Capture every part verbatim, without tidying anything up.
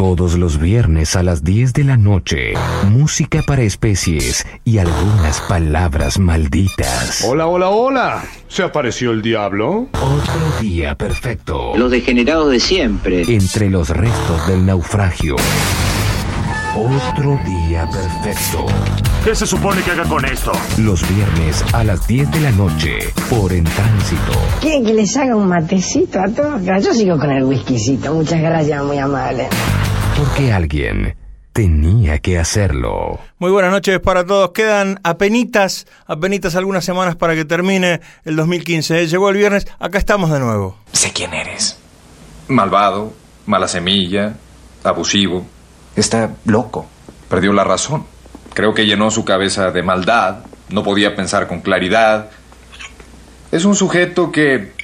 Todos los viernes a las diez de la noche, música para especies y algunas palabras malditas. Hola, hola, hola. ¿Se apareció el diablo? Otro día perfecto. Los degenerados de siempre. Entre los restos del naufragio. Otro día perfecto. ¿Qué se supone que haga con esto? Los viernes a las diez de la noche, por En Tránsito. ¿Quieren que les haga un matecito a todos? Yo sigo con el whiskycito. Muchas gracias, muy amable. Porque alguien tenía que hacerlo. Muy buenas noches para todos. Quedan apenitas, apenitas algunas semanas para que termine el dos mil quince. Llegó el viernes, acá estamos de nuevo. Sé quién eres. Malvado, mala semilla, abusivo. Está loco. Perdió la razón. Creo que llenó su cabeza de maldad. No podía pensar con claridad. Es un sujeto que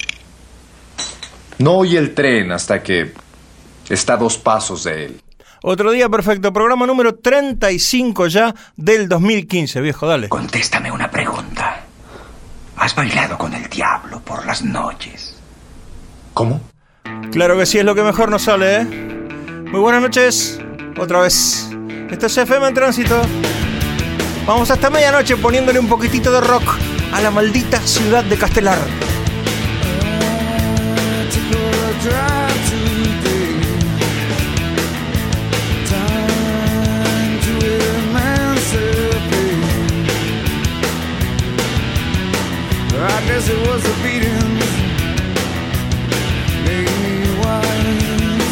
no oye el tren hasta que está a dos pasos de él. Otro día perfecto, programa número treinta y cinco ya del dos mil quince, viejo, dale. Contéstame una pregunta. ¿Has bailado con el diablo por las noches? ¿Cómo? Claro que sí, es lo que mejor nos sale, ¿eh? Muy buenas noches, otra vez. Esto es F M en Tránsito. Vamos hasta medianoche poniéndole un poquitito de rock a la maldita ciudad de Castelar. I guess it was the beating made me wise,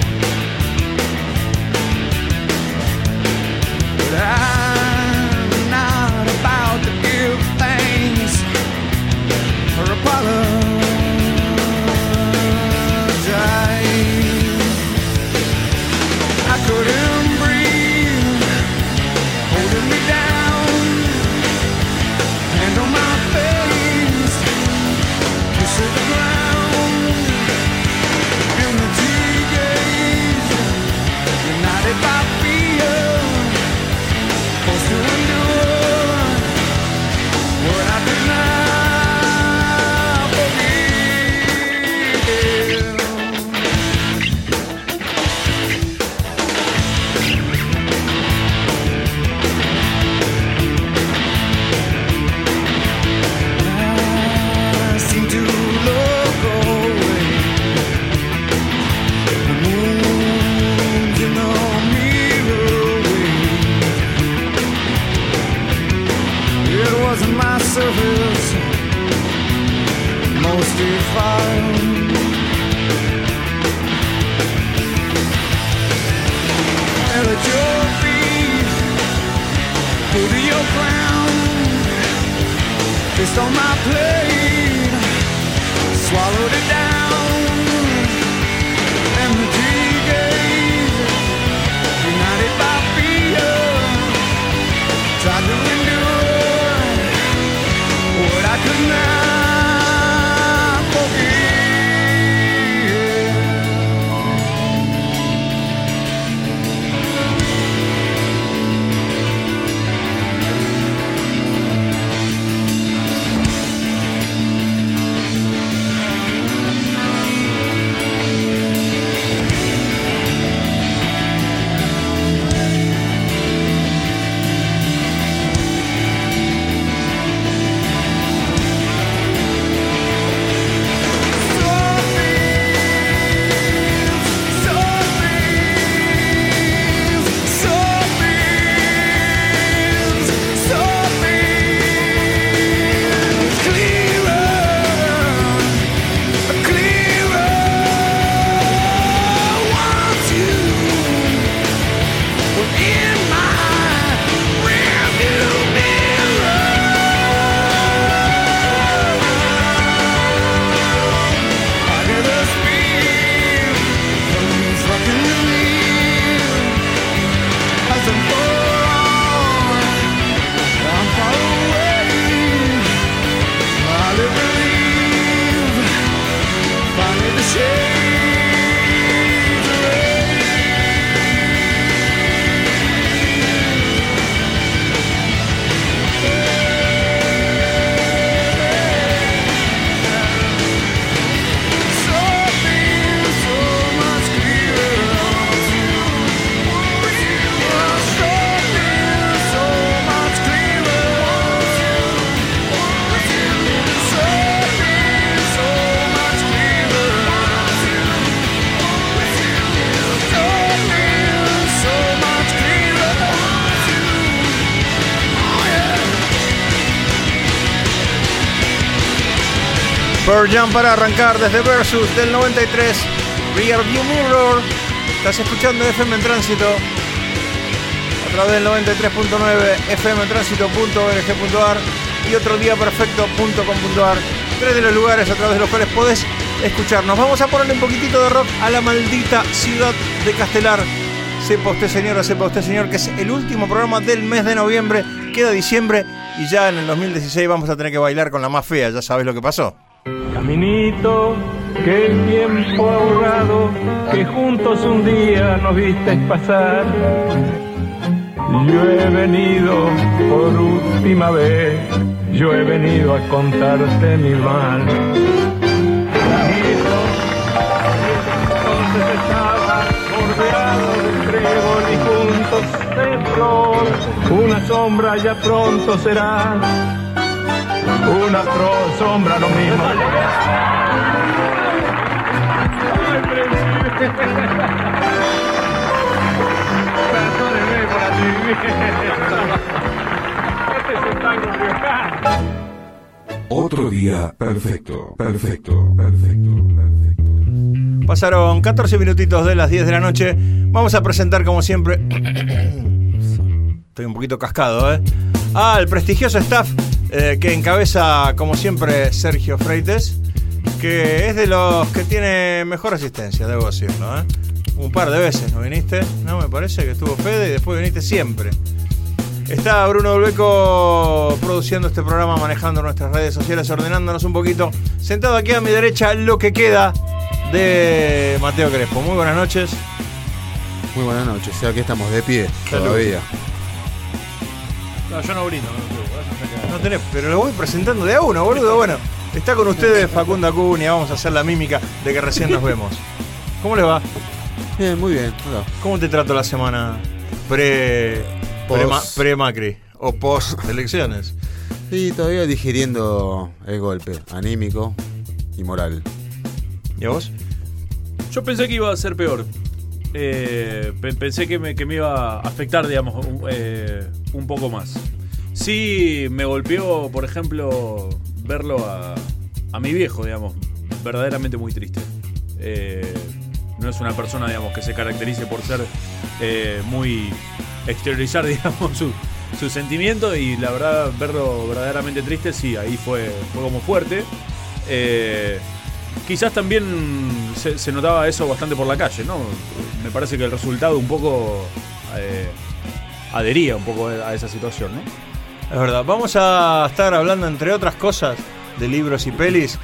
but I'm not about to give thanks or apologize. I couldn't breathe, holding me down, hand on my face to the ground, and the tea gaze, united by fear, forced to endure what I could not forgive. I seem to look away, the moon's in the mirror wave. It wasn't my surface, most defiled. And at your feet, go to your ground, fist on my plate, swallowed it down, and the tea gaze, united by fear, tried to endure what I could not forgive. Pearl Jam para arrancar desde Versus del noventa y tres, Rearview Mirror. Estás escuchando F M en Tránsito a través del noventa y tres punto nueve, f m tránsito punto org punto a r y otro día perfecto punto com punto a r. Tres de los lugares a través de los cuales podés escucharnos. Vamos a ponerle un poquitito de rock a la maldita ciudad de Castelar. Sepa usted, señora, sepa usted, señor, que es el último programa del mes de noviembre. Queda diciembre y ya en el dos mil dieciséis vamos a tener que bailar con la más fea. Ya sabes lo que pasó. Caminito, que el tiempo ha ahorrado, que juntos un día nos viste pasar. Yo he venido por última vez, yo he venido a contarte mi mal. Caminito, entonces estaba bordeado de trébol y juntos de flor. Una sombra ya pronto será, una pro sombra lo mismo. Perdóneme por atrevimiento. Este es un tango riojano. Otro día perfecto, perfecto, perfecto, perfecto. Pasaron catorce minutitos de las diez de la noche. Vamos a presentar como siempre. Estoy un poquito cascado, ¿eh? Al prestigioso staff eh, que encabeza como siempre Sergio Freites, que es de los que tiene mejor asistencia, debo decirlo, ¿eh? Un par de veces no viniste, ¿no? Me parece que estuvo Fede y después viniste siempre. Está Bruno Dolbeco produciendo este programa, manejando nuestras redes sociales, ordenándonos un poquito. Sentado aquí a mi derecha, lo que queda de Mateo Crespo. Muy buenas noches. Muy buenas noches, o sea, aquí estamos de pie todavía. No, yo no brindo. No tenés, pero lo voy presentando de a uno, boludo. Bueno, está con ustedes Facundo Acuña. Vamos a hacer la mímica de que recién nos vemos. ¿Cómo le va? Bien, muy bien. Hola. ¿Cómo te trato la semana pre, pre, pre Macri o post elecciones? Sí, todavía digiriendo el golpe anímico y moral. ¿Y a vos? Yo pensé que iba a ser peor. Eh, pensé que me, que me iba a afectar, digamos, un, eh, un poco más. Sí, me golpeó, por ejemplo, verlo a, a mi viejo, digamos, verdaderamente muy triste. Eh, no es una persona, digamos, que se caracterice por ser eh, muy exteriorizar, digamos, su, su sentimiento, y la verdad, verlo verdaderamente triste, sí, ahí fue, fue como fuerte. Eh, Quizás también se, se notaba eso bastante por la calle, ¿no? Me parece que el resultado un poco eh, adhería un poco a esa situación, ¿no? Es verdad. Vamos a estar hablando, entre otras cosas, de libros y pelis,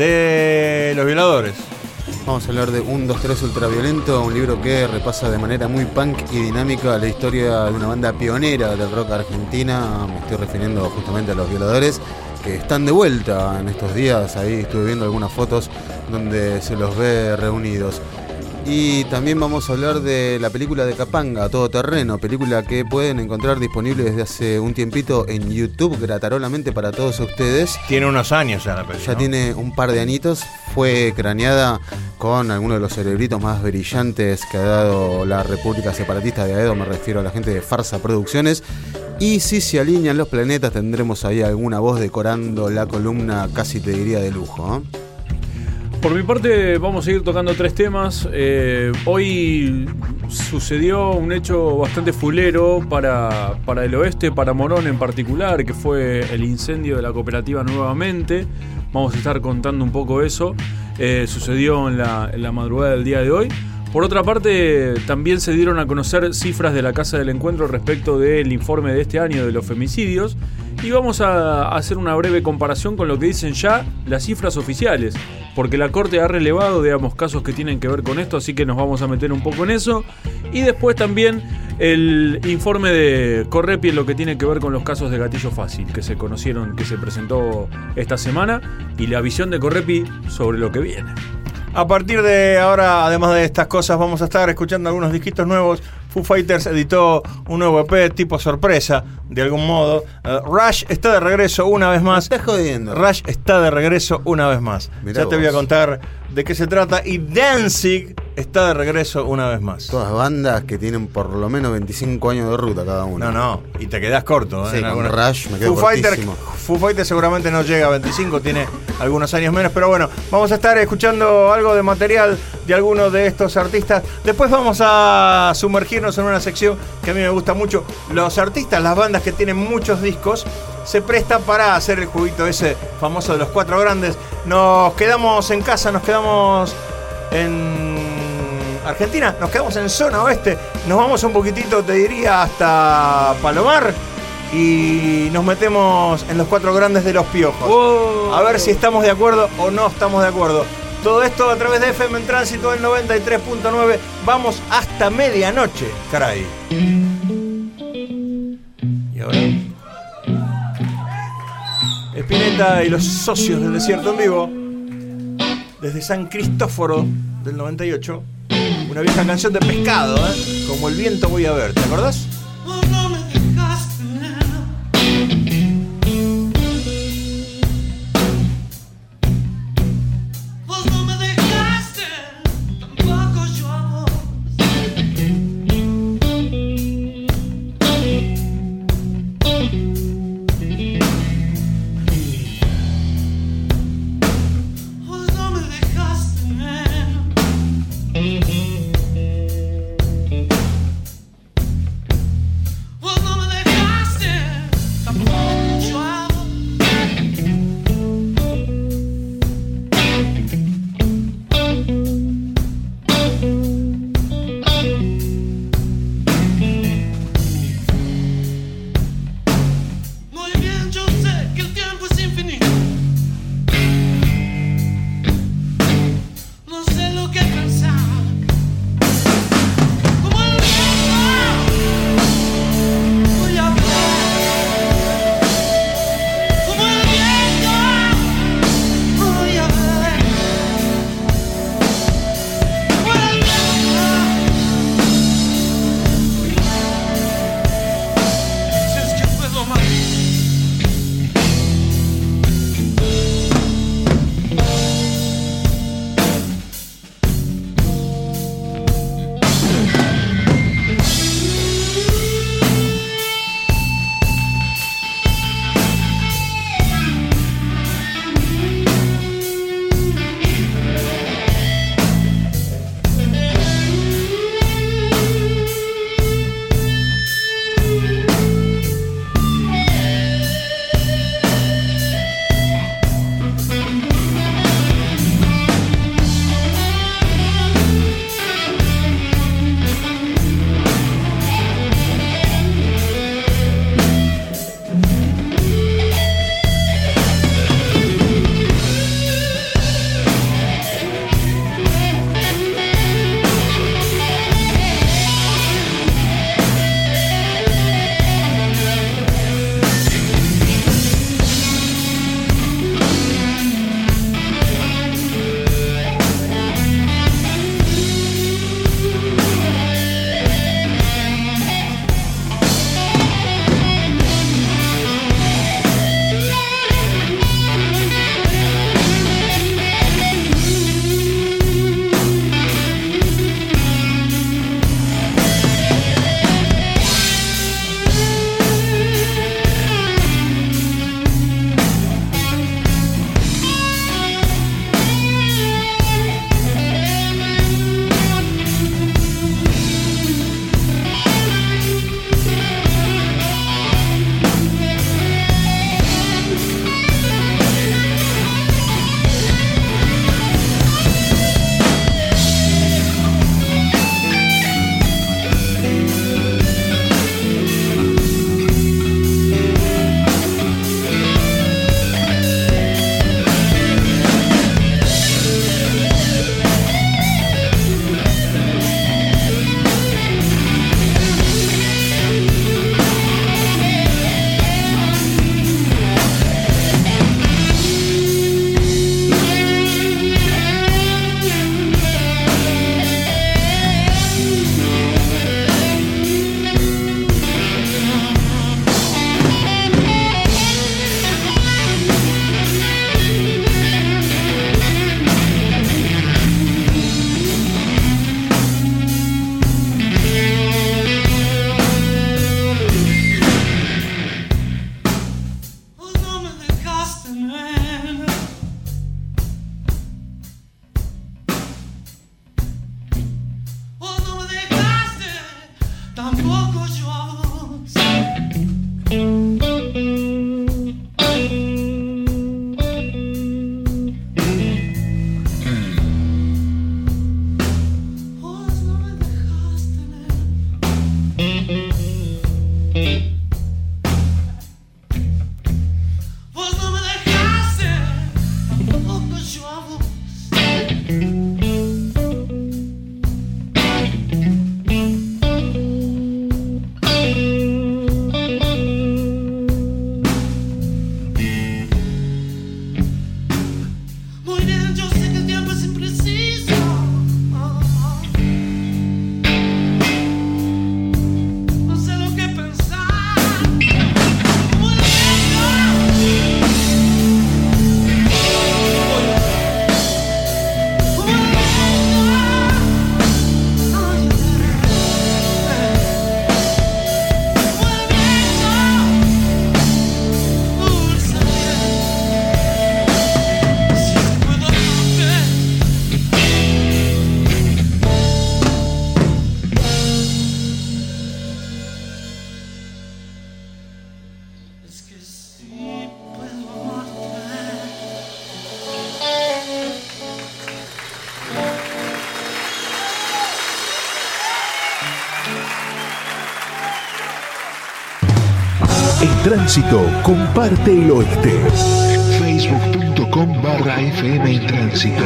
de Los Violadores. Vamos a hablar de un dos tres Ultraviolento, un libro que repasa de manera muy punk y dinámica la historia de una banda pionera del rock argentina. Me estoy refiriendo justamente a Los Violadores, que están de vuelta en estos días. Ahí estuve viendo algunas fotos donde se los ve reunidos. Y también vamos a hablar de la película de Capanga, Todo Terreno, película que pueden encontrar disponible desde hace un tiempito en YouTube, gratarolamente para todos ustedes. Tiene unos años ya la película, Ya ¿no? tiene un par de añitos. Fue craneada con algunos de los cerebritos más brillantes que ha dado la República Separatista de Aedo. Me refiero a la gente de Farsa Producciones. Y si se alinean los planetas, tendremos ahí alguna voz decorando la columna, casi te diría de lujo, ¿eh? Por mi parte vamos a ir tocando tres temas. Eh, hoy sucedió un hecho bastante fulero para, para el oeste, para Morón en particular, que fue el incendio de la cooperativa nuevamente. Vamos a estar contando un poco eso. Eh, sucedió en la, en la madrugada del día de hoy. Por otra parte, también se dieron a conocer cifras de la Casa del Encuentro respecto del informe de este año de los femicidios. Y vamos a hacer una breve comparación con lo que dicen ya las cifras oficiales, porque la Corte ha relevado, digamos, casos que tienen que ver con esto, así que nos vamos a meter un poco en eso. Y después también el informe de Correpi en lo que tiene que ver con los casos de gatillo fácil, que se conocieron, que se presentó esta semana, y la visión de Correpi sobre lo que viene. A partir de ahora, además de estas cosas, vamos a estar escuchando algunos disquitos nuevos. Foo Fighters editó un nuevo E P tipo sorpresa, de algún modo. Uh, Rush está de regreso una vez más. Me estás jodiendo. Rush está de regreso una vez más. Mirá ya te vos. voy a contar de qué se trata. Y Danzig está de regreso una vez más. Todas bandas que tienen por lo menos veinticinco años de ruta cada una. No, no, y te quedás corto, ¿eh? Sí, en con alguna... Rush me quedo Foo Fighters, cortísimo. Foo Fighters seguramente no llega a veinticinco, tiene algunos años menos, pero bueno, vamos a estar escuchando algo de material de algunos de estos artistas. Después vamos a sumergirnos en una sección que a mí me gusta mucho. Los artistas, las bandas que tienen muchos discos, se presta para hacer el juguito ese famoso de los cuatro grandes. Nos quedamos en casa, nos quedamos en Argentina, nos quedamos en zona oeste, nos vamos un poquitito, te diría, hasta Palomar y nos metemos en los cuatro grandes de Los Piojos. Oh. A ver si estamos de acuerdo o no estamos de acuerdo. Todo esto a través de F M en Tránsito del noventa y tres punto nueve. Vamos hasta medianoche, caray. Y ahora Spinetta y los Socios del Desierto en vivo desde San Cristóforo del noventa y ocho. Una vieja canción de Pescado, ¿eh? Como el viento voy a ver, ¿te acordás? tampoco yo a vos. Vos no me dejaste ver. Vos no me dejaste, tampoco yo a vos. Muy bien, yo sé que el tiempo es impreciso. No sé lo que pensar. Muy lento. Es que sí puedo amarte. En Tránsito, comparte el oeste. Facebook.com barra FM en Tránsito.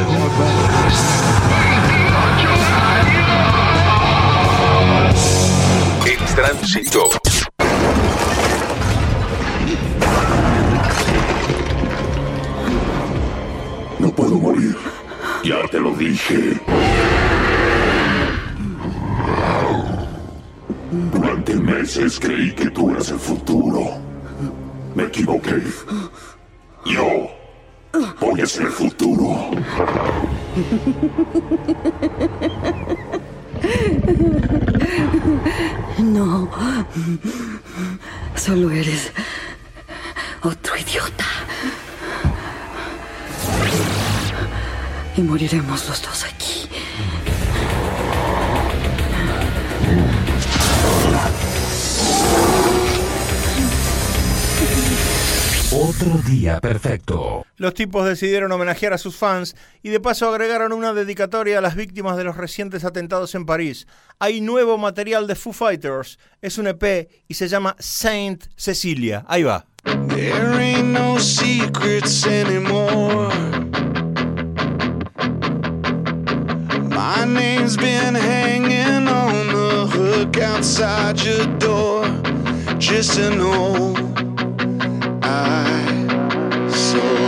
En Tránsito. No puedo morir. Ya te lo dije. Durante meses creí que tú eras el futuro. Me equivoqué. Yo voy a ser el futuro. No, solo eres otro idiota. Y moriremos los dos aquí. Otro día perfecto. Los tipos decidieron homenajear a sus fans y de paso agregaron una dedicatoria a las víctimas de los recientes atentados en París. Hay nuevo material de Foo Fighters, es un E P y se llama Saint Cecilia. Ahí va. There ain't no secrets anymore. My name's been hanging on the hook outside your door. Just to know I saw.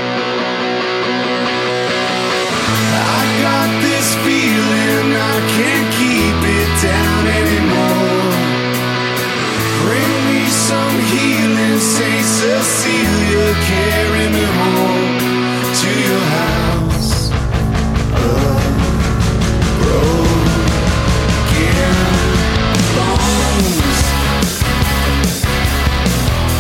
I got this feeling I can't keep it down anymore. Bring me some healing, Saint Cecilia, carry me home to your house of broken bones.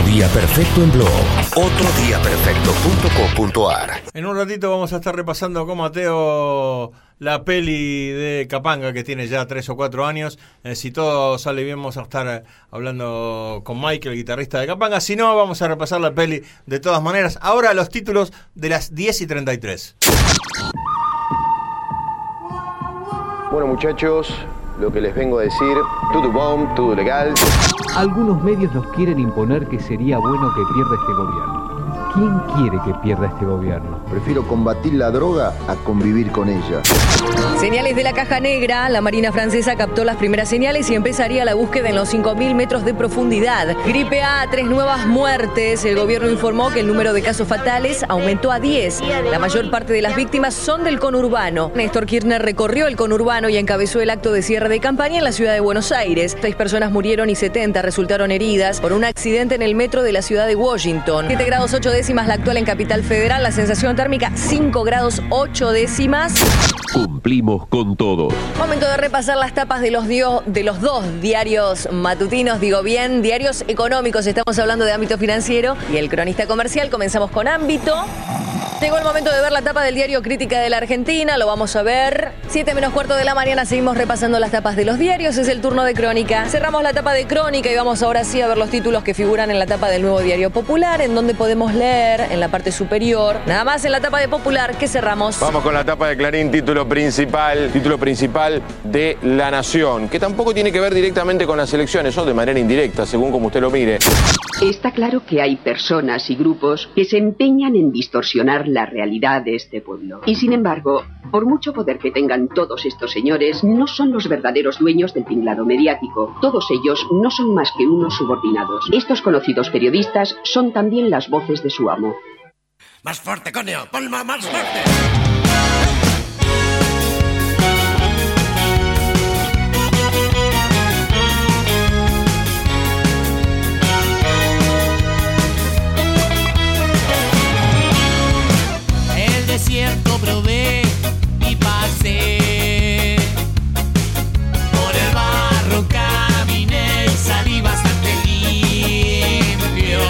día perfecto en blog. otro día perfecto punto com punto a r. En un ratito vamos a estar repasando con Mateo la peli de Capanga, que tiene ya tres o cuatro años. Eh, si todo sale bien, vamos a estar hablando con Michael, el guitarrista de Capanga. Si no, vamos a repasar la peli de todas maneras. Ahora los títulos de las diez y treinta y tres. Bueno, muchachos, lo que les vengo a decir, todo bomb, todo legal. Algunos medios nos quieren imponer que sería bueno que pierda este gobierno. ¿Quién quiere que pierda este gobierno? Prefiero combatir la droga a convivir con ella. Señales de la caja negra. La Marina francesa captó las primeras señales y empezaría la búsqueda en los cinco mil metros de profundidad. Gripe A, tres nuevas muertes. El gobierno informó que el número de casos fatales aumentó a diez. La mayor parte de las víctimas son del conurbano. Néstor Kirchner recorrió el conurbano y encabezó el acto de cierre de campaña en la ciudad de Buenos Aires. Seis personas murieron y setenta resultaron heridas por un accidente en el metro de la ciudad de Washington. siete grados ocho décimas la actual en Capital Federal. La sensación térmica cinco grados ocho décimas. Cumplimos con todo. Momento de repasar las tapas de los, dio, de los dos diarios matutinos, digo bien, diarios económicos. Estamos hablando de ámbito financiero y el cronista comercial. Comenzamos con ámbito. Llegó el momento de ver la tapa del diario Crítica de la Argentina, lo vamos a ver. siete menos cuarto de la mañana, seguimos repasando las tapas de los diarios, es el turno de Crónica. Cerramos la tapa de Crónica y vamos ahora sí a ver los títulos que figuran en la tapa del Nuevo Diario Popular, en donde podemos leer en la parte superior, nada más en la tapa de Popular, que cerramos. Vamos con la tapa de Clarín, título principal, título principal de La Nación, que tampoco tiene que ver directamente con las elecciones, o de manera indirecta, según como usted lo mire. Está claro que hay personas y grupos que se empeñan en distorsionar la realidad de este pueblo. Y sin embargo, por mucho poder que tengan todos estos señores, no son los verdaderos dueños del tinglado mediático. Todos ellos no son más que unos subordinados. Estos conocidos periodistas son también las voces de su amo. Más fuerte, coño, palma más fuerte. Desierto probé y pasé por el barro, caminé y salí bastante limpio.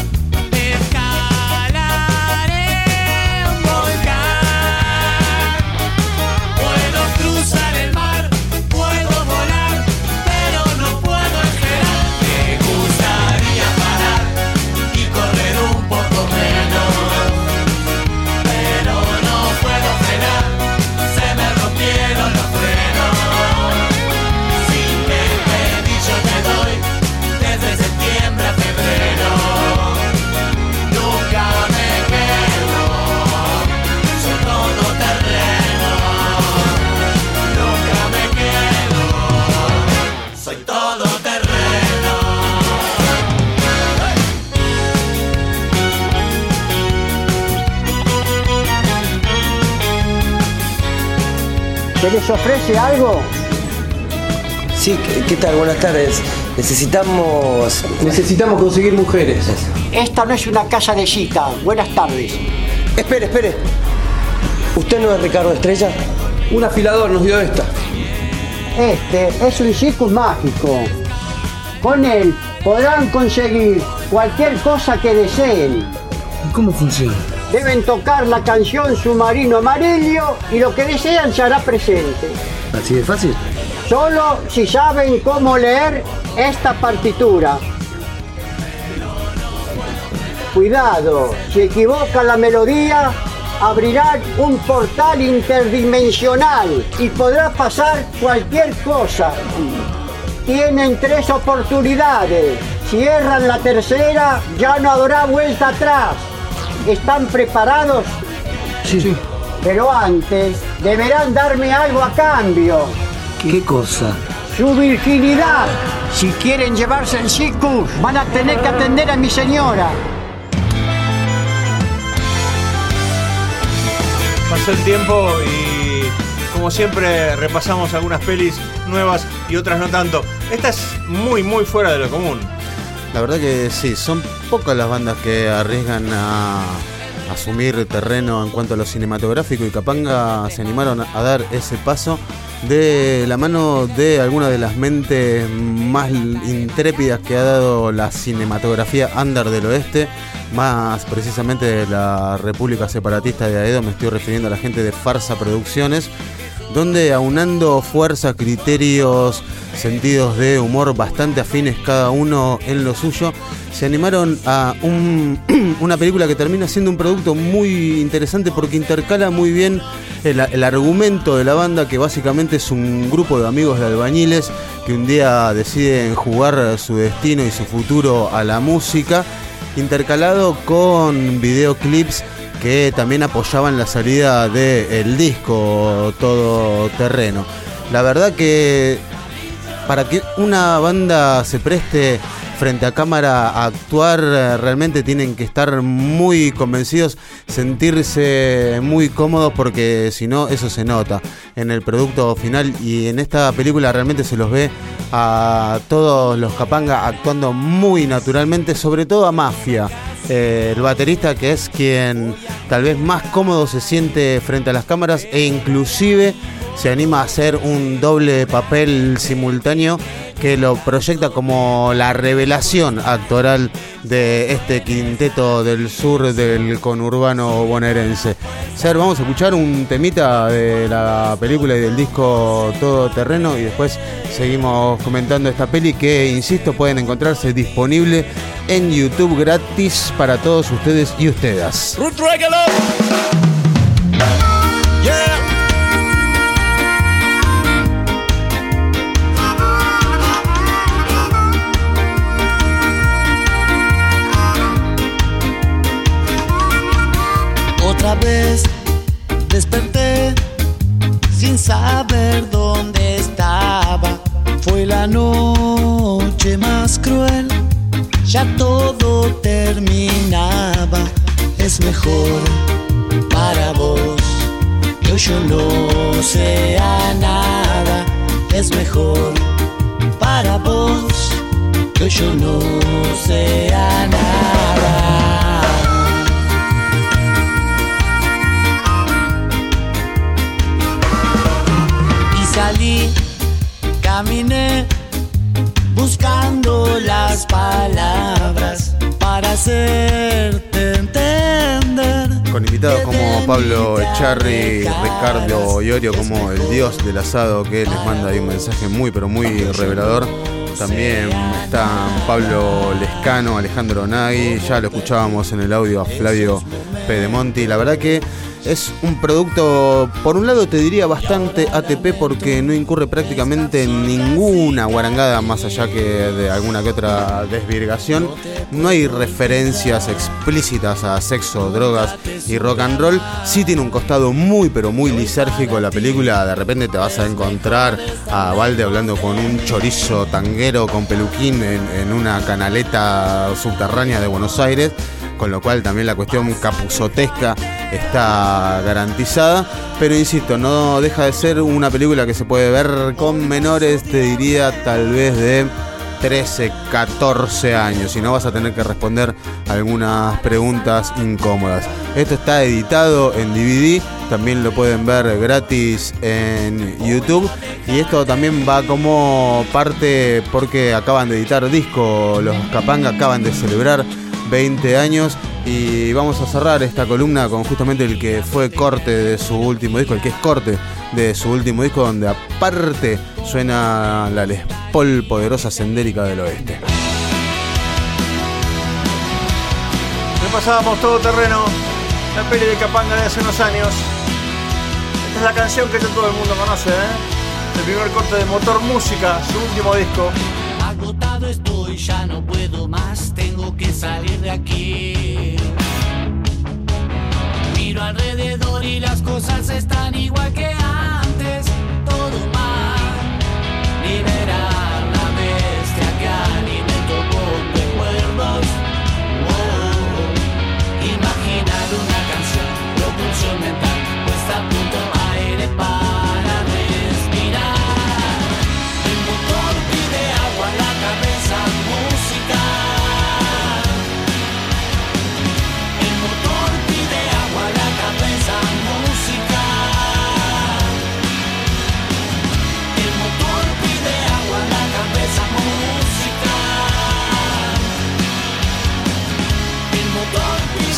Escalaré un volcán, puedo cruzar el mar, puedo volar, pero no puedo esperar. Me gustaría parar y correr un poco menos. ¿Se les ofrece algo? Sí, ¿qué tal? Buenas tardes. Necesitamos... Necesitamos conseguir mujeres. Esta no es una casa de cita. Buenas tardes. Espere, espere. ¿Usted no es Ricardo Estrella? Un afilador nos dio esta. Este es un circus mágico. Con él podrán conseguir cualquier cosa que deseen. ¿Cómo funciona? Deben tocar la canción Submarino Amarillo y lo que desean se hará presente. ¿Así de fácil? Solo si saben cómo leer esta partitura. Cuidado, si equivoca la melodía, abrirán un portal interdimensional y podrá pasar cualquier cosa. Tienen tres oportunidades. Si erran la tercera, ya no habrá vuelta atrás. ¿Están preparados? Sí, sí. Pero antes, deberán darme algo a cambio. ¿Qué cosa? Su virginidad. Si quieren llevarse el circus, van a tener que atender a mi señora. Pasó el tiempo y, como siempre, repasamos algunas pelis nuevas y otras no tanto. Esta es muy, muy fuera de lo común. La verdad que sí, son pocas las bandas que arriesgan a asumir terreno en cuanto a lo cinematográfico, y Capanga se animaron a dar ese paso de la mano de alguna de las mentes más intrépidas que ha dado la cinematografía under del oeste, más precisamente de la República Separatista de Aedo. Me estoy refiriendo a la gente de Farsa Producciones, donde aunando fuerza, criterios, sentidos de humor bastante afines cada uno en lo suyo, se animaron a un, una película que termina siendo un producto muy interesante porque intercala muy bien el, el argumento de la banda, que básicamente es un grupo de amigos de albañiles que un día deciden jugar su destino y su futuro a la música, intercalado con videoclips que también apoyaban la salida del disco Todo Terreno. La verdad que para que una banda se preste frente a cámara a actuar, realmente tienen que estar muy convencidos, sentirse muy cómodos, porque si no, eso se nota en el producto final. Y en esta película realmente se los ve a todos los Capanga actuando muy naturalmente, sobre todo a Mafia, eh, el baterista, que es quien tal vez más cómodo se siente frente a las cámaras, e inclusive se anima a hacer un doble papel simultáneo que lo proyecta como la revelación actoral de este quinteto del sur del conurbano bonaerense. Ser, vamos a escuchar un temita de la película y del disco Todo Terreno, y después seguimos comentando esta peli que, insisto, pueden encontrarse disponible en YouTube gratis para todos ustedes y ustedes. Otra vez desperté sin saber dónde estaba. Fue la noche más cruel, ya todo terminaba. Es mejor para vos que hoy yo no sea nada. Es mejor para vos que hoy yo no sea nada. Salí, caminé, buscando las palabras para hacerte entender. Con invitados como Pablo Echarri, Ricardo Iorio, como el dios del asado, que les manda ahí un mensaje muy pero muy revelador. También están Pablo Lescano, Alejandro Nagui, ya lo escuchábamos en el audio a Flavio Pedemonti. La verdad que es un producto, por un lado te diría bastante A T P, porque no incurre prácticamente en ninguna guarangada más allá que de alguna que otra desvirgación. No hay referencias explícitas a sexo, drogas y rock and roll. Sí tiene un costado muy pero muy lisérgico la película. De repente te vas a encontrar a Valde hablando con un chorizo tanguero con peluquín en, en una canaleta subterránea de Buenos Aires, con lo cual también la cuestión capuzotesca está garantizada. Pero insisto, no deja de ser una película que se puede ver con menores, te diría tal vez de trece, catorce años, y no vas a tener que responder algunas preguntas incómodas. Esto está editado en D V D, también lo pueden ver gratis en YouTube, y esto también va como parte porque acaban de editar disco, los Capanga acaban de celebrar veinte años, y vamos a cerrar esta columna con justamente el que fue corte de su último disco, el que es corte de su último disco, donde aparte suena la Les Paul poderosa sendérica del oeste. Repasábamos Todo Terreno, la peli de Capanga de hace unos años. Esta es la canción que todo el mundo conoce, ¿eh? El primer corte de Motor Música, su último disco. Agotado estoy, ya no puedo más, tengo que salir de aquí. Miro alrededor y las cosas están igual que antes, todo mal. Liberar la bestia que alimento con recuerdos. Oh, imaginar una canción, propulsión mental, puesta a punto aire para respirar. El motor pide agua, la cabeza música. El motor pide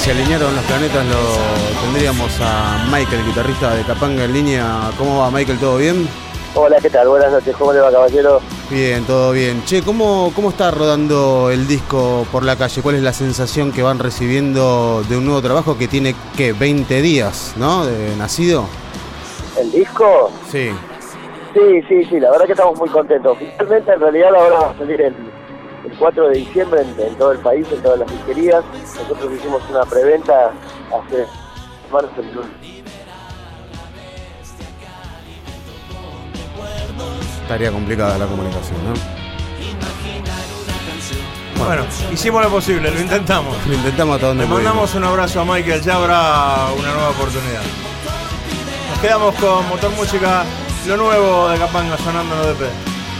se alinearon los planetas, lo tendríamos a Michael, guitarrista de Capanga, en línea. ¿Cómo va, Michael? ¿Todo bien? Hola, ¿qué tal? Buenas noches, ¿cómo le va, caballero? Bien, todo bien. Che, ¿cómo, cómo está rodando el disco por la calle? ¿Cuál es la sensación que van recibiendo de un nuevo trabajo que tiene, ¿qué? veinte días, ¿no? De nacido. ¿El disco? Sí. Sí, sí, sí, la verdad que estamos muy contentos. Finalmente, en realidad, ahora va a salir el, el cuatro de diciembre en, en todo el país, en todas las disquerías. Nosotros hicimos una preventa hace semanas el lunes. Estaría complicada la comunicación, ¿no? Bueno, hicimos lo posible, lo intentamos. Lo intentamos hasta donde Le mandamos un abrazo a Michael, ya habrá una nueva oportunidad. Nos quedamos con Motor Música, lo nuevo de Capanga sonando en O D P.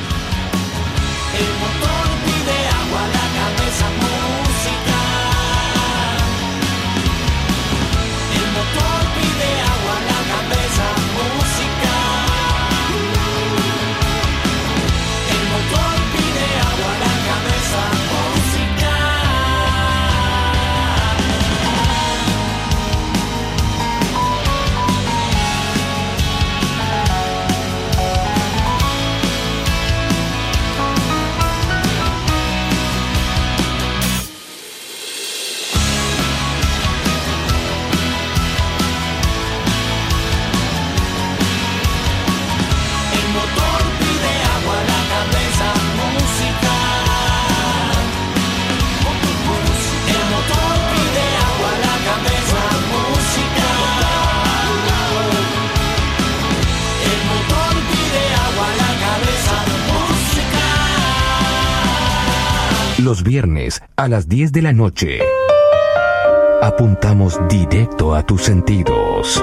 El motor pide agua, la cabeza música. El motor pide agua, la cabeza música. El motor pide agua, la cabeza música. Los viernes a las diez de la noche apuntamos directo a tus sentidos.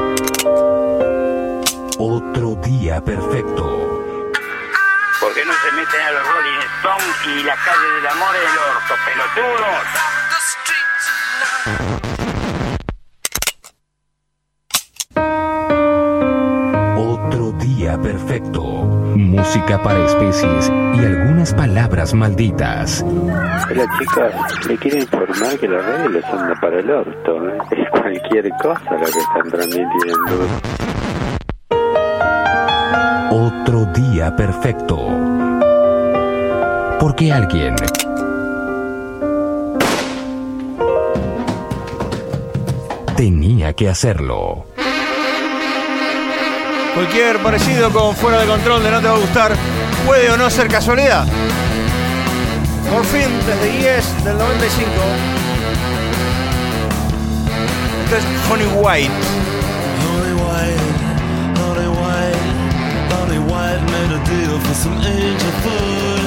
Otro día perfecto. ¿Por qué no se meten a los Rolling Stones y la calle del amor en el orto, pelotudos? Otro día perfecto. Música para especies y algunas palabras malditas. Hola chicos, le quiero informar que las redes les anda para el orto, ¿eh? Es cualquier cosa lo que están transmitiendo. Otro día perfecto. Porque alguien tenía que hacerlo. Cualquier parecido con Fuera de Control de No Te Va a Gustar puede o no ser casualidad. Por fin, desde Yes del noventa y cinco. Esto es Honey White. Honey White, Honey White, Honey White made a deal for some angel food.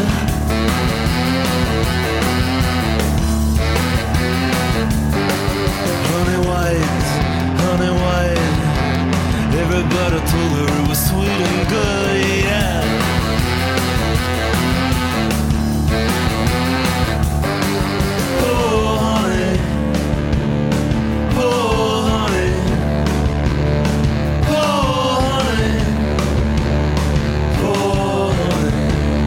Honey White, Honey White, everybody told her it was sweet and good, yeah. Oh, honey. Oh, honey. Oh, honey. Oh, honey.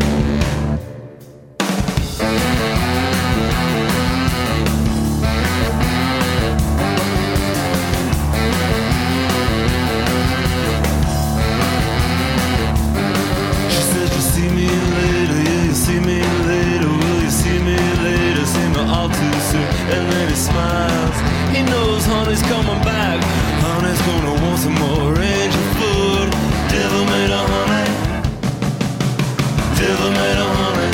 She said, "You see me later, yeah, you see me later. Will you see me later? See me all too soon." And then he smiles. He knows honey's coming back. Honey's gonna want some more angel food. Devil made a honey. Devil made a honey.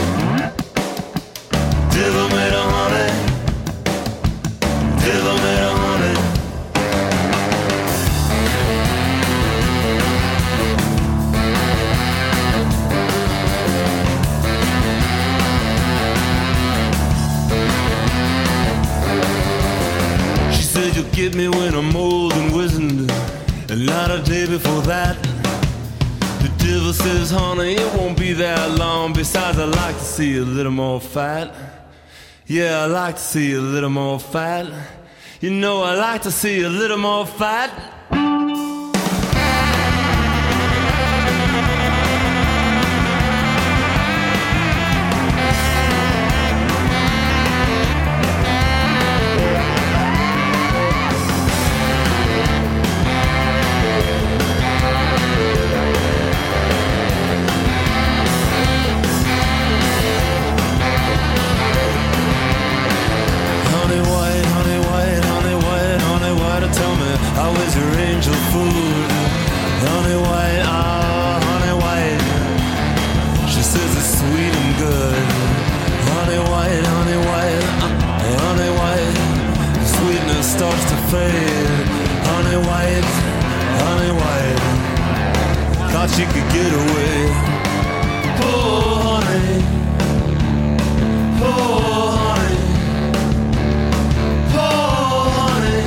Devil made a honey. Devil made a honey. She said, "You'll get me when I'm old and wizened, and not a day before that." The devil says, "Honey, it won't be that long. Besides, I like to see you a little more fat. Yeah, I like to see you a little more fat. You know, I like to see you a little more fat." food. Honey white, ah, honey white. She says it's sweet and good. Honey white, honey white, ah, honey white. The sweetness starts to fade. Honey white, honey white. Thought she could get away. Oh, honey. Oh, honey. Oh, honey.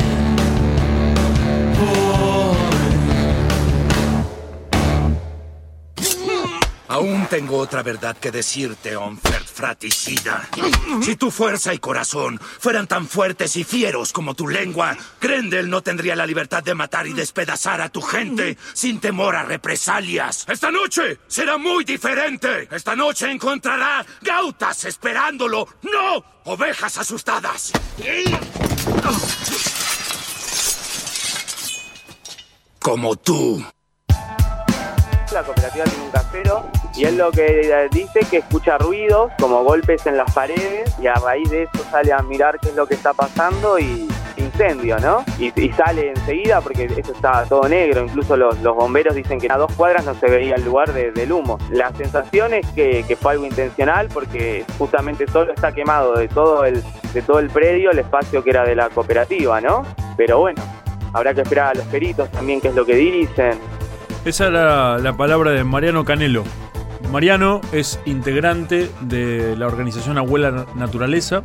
Oh, honey. Aún tengo otra verdad que decirte, Onfert fratricida. Si tu fuerza y corazón fueran tan fuertes y fieros como tu lengua, Grendel no tendría la libertad de matar y despedazar a tu gente sin temor a represalias. Esta noche será muy diferente. Esta noche encontrará gautas esperándolo, no ovejas asustadas. Como tú. La cooperativa tiene un casero y él lo que dice que escucha ruidos como golpes en las paredes y a raíz de eso sale a mirar qué es lo que está pasando y incendio, ¿no? Y, y sale enseguida porque eso está todo negro, incluso los, los bomberos dicen que a dos cuadras no se veía el lugar de, del humo. La sensación es que, que fue algo intencional porque justamente solo está quemado de todo el, de todo el predio el espacio que era de la cooperativa, ¿no? Pero bueno, habrá que esperar a los peritos también qué es lo que dicen. Esa era la palabra de Mariano Canelo. Mariano es integrante de la organización Abuela Naturaleza,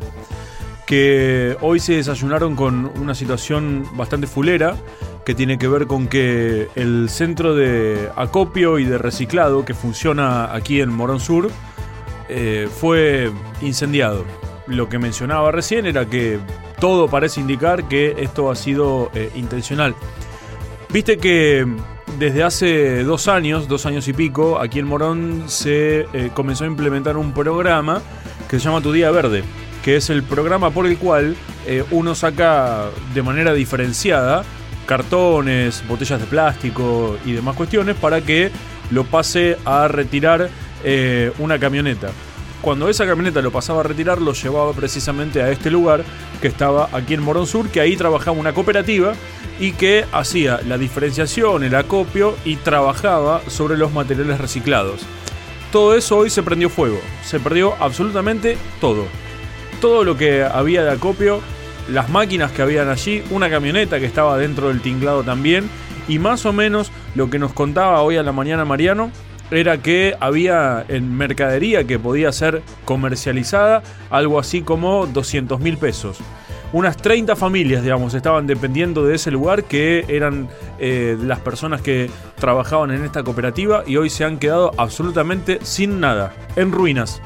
que hoy se desayunaron con una situación bastante fulera, que tiene que ver con que el centro de acopio y de reciclado que funciona aquí en Morón Sur eh, fue incendiado. Lo que mencionaba recién era que todo parece indicar que esto ha sido eh, intencional. Viste que desde hace dos años, dos años y pico, aquí en Morón se eh, comenzó a implementar un programa que se llama Tu Día Verde, que es el programa por el cual eh, uno saca de manera diferenciada cartones, botellas de plástico y demás cuestiones para que lo pase a retirar eh, una camioneta. Cuando esa camioneta lo pasaba a retirar, lo llevaba precisamente a este lugar que estaba aquí en Morón Sur, que ahí trabajaba una cooperativa y que hacía la diferenciación, el acopio y trabajaba sobre los materiales reciclados. Todo eso hoy se prendió fuego, se perdió absolutamente todo. Todo lo que había de acopio, las máquinas que habían allí, una camioneta que estaba dentro del tinglado también, y más o menos lo que nos contaba hoy a la mañana Mariano era que había en mercadería que podía ser comercializada algo así como doscientos mil pesos. Unas treinta familias, digamos, estaban dependiendo de ese lugar, que eran eh, las personas que trabajaban en esta cooperativa y hoy se han quedado absolutamente sin nada, en ruinas.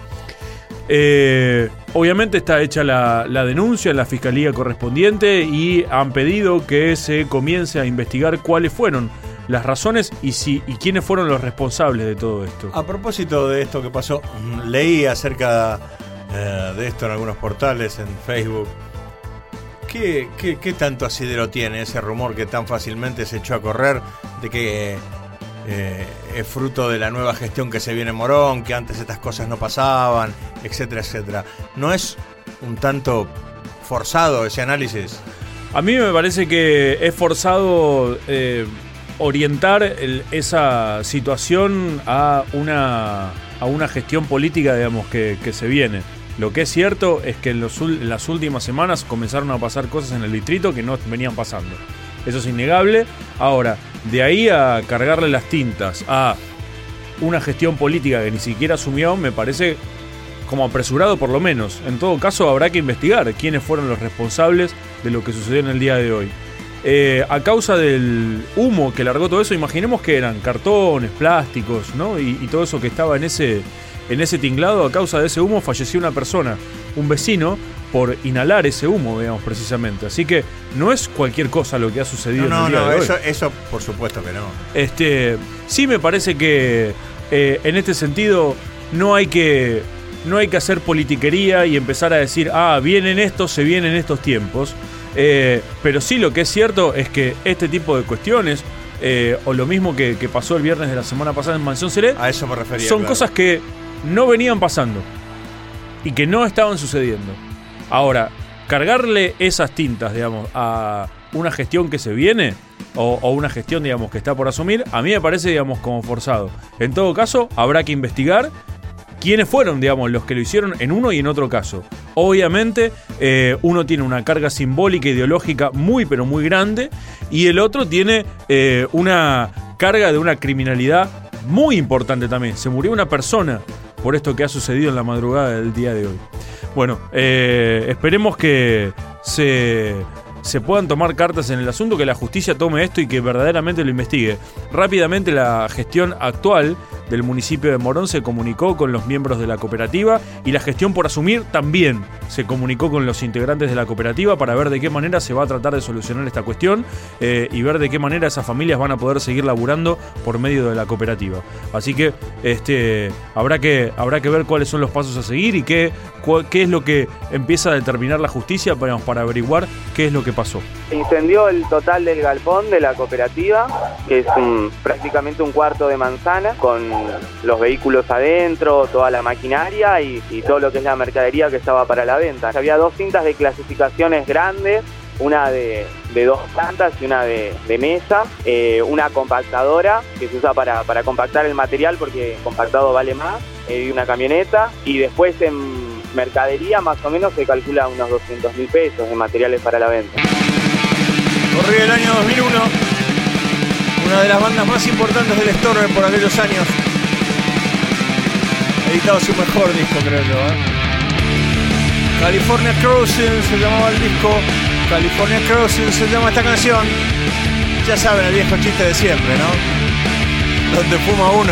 Eh, obviamente está hecha la, la denuncia en la fiscalía correspondiente y han pedido que se comience a investigar cuáles fueron las razones y si y quiénes fueron los responsables de todo esto. A propósito de esto que pasó, leí acerca eh, de esto en algunos portales, en Facebook. ¿Qué, qué, ¿Qué tanto asidero tiene ese rumor que tan fácilmente se echó a correr de que eh, es fruto de la nueva gestión que se viene en Morón, que antes estas cosas no pasaban, etcétera, etcétera? ¿No es un tanto forzado ese análisis? A mí me parece que es forzado eh, orientar el, esa situación a una, a una gestión política, digamos, que, que se viene. Lo que es cierto es que en, los, en las últimas semanas comenzaron a pasar cosas en el distrito que no venían pasando. Eso es innegable. Ahora, de ahí a cargarle las tintas a una gestión política que ni siquiera asumió, me parece como apresurado por lo menos. En todo caso, habrá que investigar quiénes fueron los responsables de lo que sucedió en el día de hoy. Eh, a causa del humo que largó todo eso, imaginemos que eran cartones, plásticos, ¿no? Y, y todo eso que estaba en ese... En ese tinglado, a causa de ese humo, falleció una persona, un vecino, por inhalar ese humo, digamos, precisamente. Así que no es cualquier cosa lo que ha sucedido no, en el día no, de hoy. Eso, eso por supuesto que no. Este, sí me parece que eh, en este sentido no hay que no hay que hacer politiquería y empezar a decir, ah, vienen estos, se vienen estos tiempos. Eh, pero sí lo que es cierto es que este tipo de cuestiones, eh, o lo mismo que, que pasó el viernes de la semana pasada en Mansión Seré, a eso me refería, son claro. cosas que no venían pasando y que no estaban sucediendo. Ahora, cargarle esas tintas, digamos, a una gestión que se viene, o, o una gestión, digamos, que está por asumir, a mí me parece, digamos, como forzado. En todo caso, habrá que investigar quiénes fueron, digamos, los que lo hicieron en uno y en otro caso. Obviamente, eh, uno tiene una carga simbólica, ideológica muy, pero muy grande, y el otro tiene eh, una carga de una criminalidad muy importante también. Se murió una persona por esto que ha sucedido en la madrugada del día de hoy. Bueno, eh, esperemos que se... se puedan tomar cartas en el asunto, que la justicia tome esto y que verdaderamente lo investigue. Rápidamente la gestión actual del municipio de Morón se comunicó con los miembros de la cooperativa y la gestión por asumir también se comunicó con los integrantes de la cooperativa para ver de qué manera se va a tratar de solucionar esta cuestión eh, y ver de qué manera esas familias van a poder seguir laburando por medio de la cooperativa. Así que este habrá que habrá que ver cuáles son los pasos a seguir y qué, cu- qué es lo que empieza a determinar la justicia para, para averiguar qué es lo que pasó. Se incendió el total del galpón de la cooperativa, que es un, prácticamente un cuarto de manzana, con los vehículos adentro, toda la maquinaria y, y todo lo que es la mercadería que estaba para la venta. Había dos cintas de clasificaciones grandes, una de, de dos plantas y una de, de mesa, eh, una compactadora que se usa para, para compactar el material porque compactado vale más, eh, y una camioneta, y después en mercadería más o menos se calcula unos doscientos mil pesos de materiales para la venta. Corría el año dos mil uno, una de las bandas más importantes del Storm por aquellos años. Editado su mejor disco, creo yo, ¿eh? California Crossing se llamaba el disco. California Crossing se llama esta canción. Ya saben, el viejo chiste de siempre, ¿no? Donde fuma uno.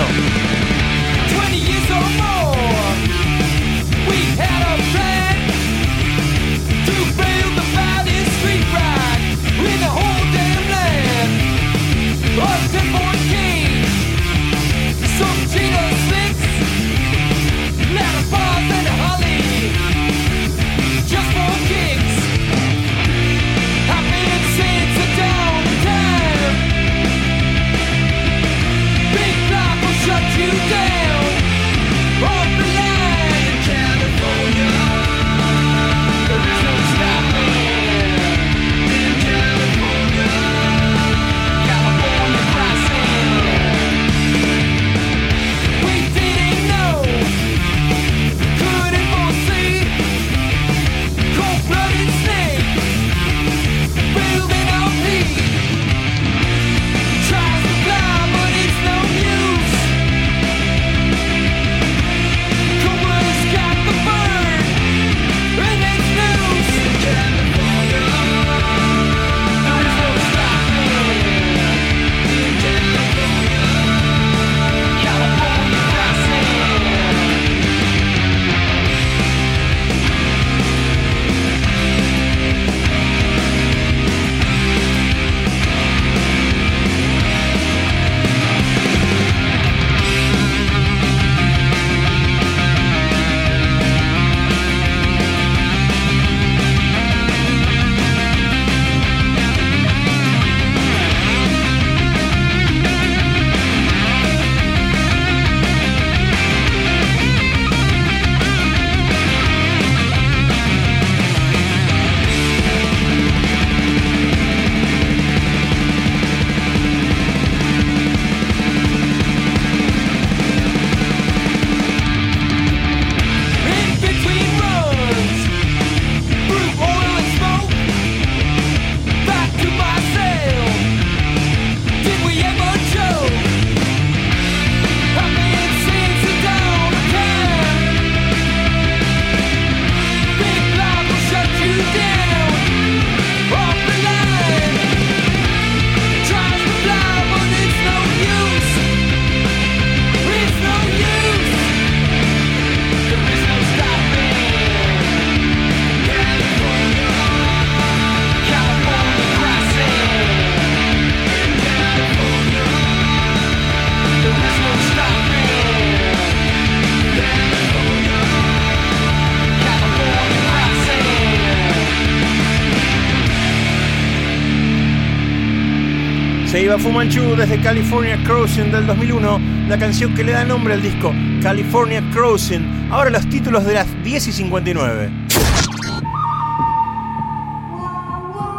Se iba Fu Manchu desde California Crossing del dos mil uno, la canción que le da nombre al disco, California Crossing. Ahora los títulos de las diez y cincuenta y nueve.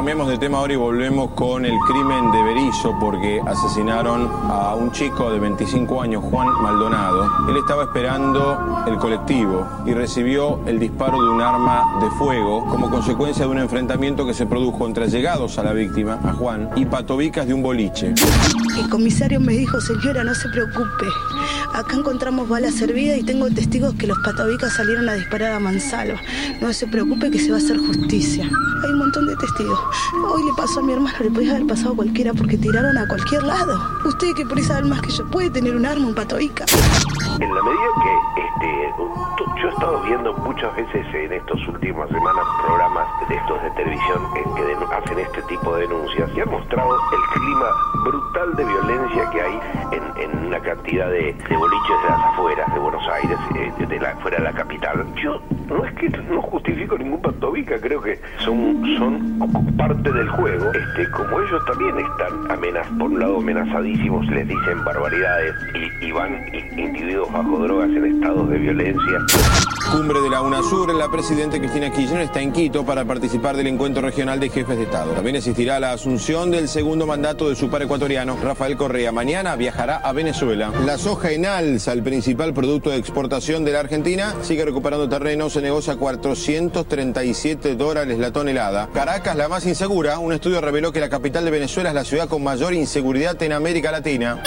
cambiamos de tema ahora y volvemos con el crimen de Berisso, porque asesinaron a un chico de veinticinco años, Juan Maldonado. Él estaba esperando el colectivo y recibió el disparo de un arma de fuego como consecuencia de un enfrentamiento que se produjo entre allegados a la víctima, a Juan, y patobicas de un boliche. El comisario me dijo: señora, no se preocupe, acá encontramos balas servidas y tengo testigos que los patobicas salieron a disparar a mansalva. No se preocupe que se va a hacer justicia. Hay un montón de testigos. Hoy le pasó a mi hermano, le podía haber pasado a cualquiera porque tiraron a cualquier lado. Usted, que por ahí sabe más que yo, puede tener un arma, un patobica. En la medida que este, yo he estado viendo muchas veces en estas últimas semanas programas de estos de televisión en que hacen este tipo de denuncias y han mostrado el clima brutal de violencia que hay en, en una cantidad de, de boliches de las afueras de Buenos Aires, eh, de la, fuera de la capital. Yo no es que no justifico ningún patobica, creo que son, son parte del juego. Este, como ellos también están amenaz, por un lado amenazadísimos, les dicen barbaridades y, y van individuos bajo drogas en estados de violencia. Cumbre de la UNASUR, la presidenta Cristina Kirchner está en Quito para participar del encuentro regional de jefes de Estado. También asistirá a la asunción del segundo mandato de su par ecuatoriano, Rafael Correa. Mañana viajará a Venezuela. La soja en alza, el principal producto de exportación de la Argentina, sigue recuperando terreno, se negocia a cuatrocientos treinta y siete dólares la tonelada. Caracas, la más insegura. Un estudio reveló que la capital de Venezuela es la ciudad con mayor inseguridad en América Latina.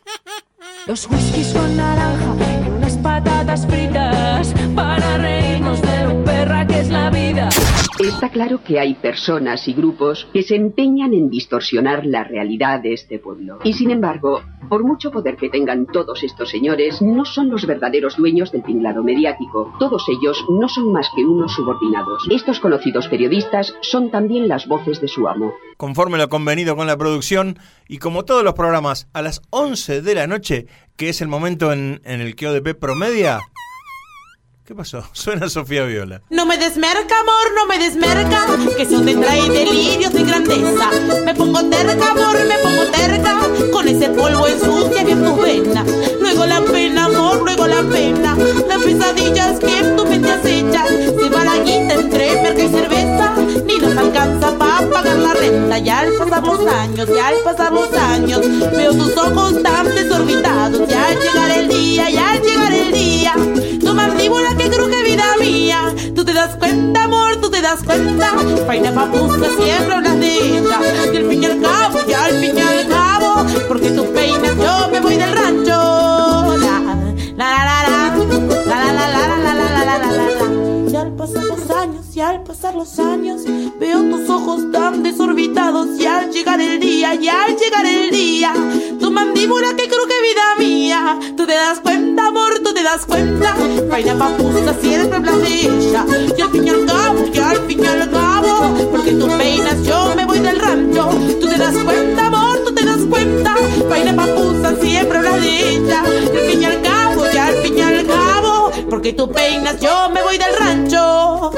Los whiskies con naranja y unas patatas fritas para reírnos de lo perra que es la vida. Está claro que hay personas y grupos que se empeñan en distorsionar la realidad de este pueblo. Y sin embargo, por mucho poder que tengan todos estos señores, no son los verdaderos dueños del tinglado mediático. Todos ellos no son más que unos subordinados. Estos conocidos periodistas son también las voces de su amo. Conforme lo convenido con la producción, y como todos los programas, a las once de la noche, que es el momento en, en el que O D P promedia... ¿Qué pasó? Suena Sofía Viola. No me desmerca, amor, no me desmerca, que eso te trae delirios de grandeza. Me pongo terca, amor, me pongo terca, con ese polvo ensucia bien tus venas. Luego la pena, amor, luego la pena, las pesadillas que en tu mente acechan. Se va la guita entre merca y cerveza, ni nos alcanza para pagar la renta. Y al pasar los años, y al pasar los años, veo tus ojos tan desorbitados. Y al llegar el día, y al llegar el día, tu mandíbula que cruje, vida mía. Tú te das cuenta, amor, tú te das cuenta. Faina papusa siempre hablas de ella. Y al fin y al cabo, y al fin y al cabo, porque tú peinas, yo me voy del rancho. La la la la la la la la la la la la la la. Y al pasar los años, y al pasar los años, veo tus ojos tan desorbitados. Y al llegar el día, y al llegar el día, tu mandíbula que cruje, vida mía. Tú te das cuenta, amor, tú te das cuenta. Faina papusa siempre hablas de ella. Y al fin y al cabo, y al fin y al cabo, porque tú peinas, yo me voy del rancho. Tú te das cuenta, amor, tú te das cuenta. Faina papusa siempre hablas de ella. Y al fin y al cabo, y al fin y al cabo, porque tú peinas, yo me voy del rancho.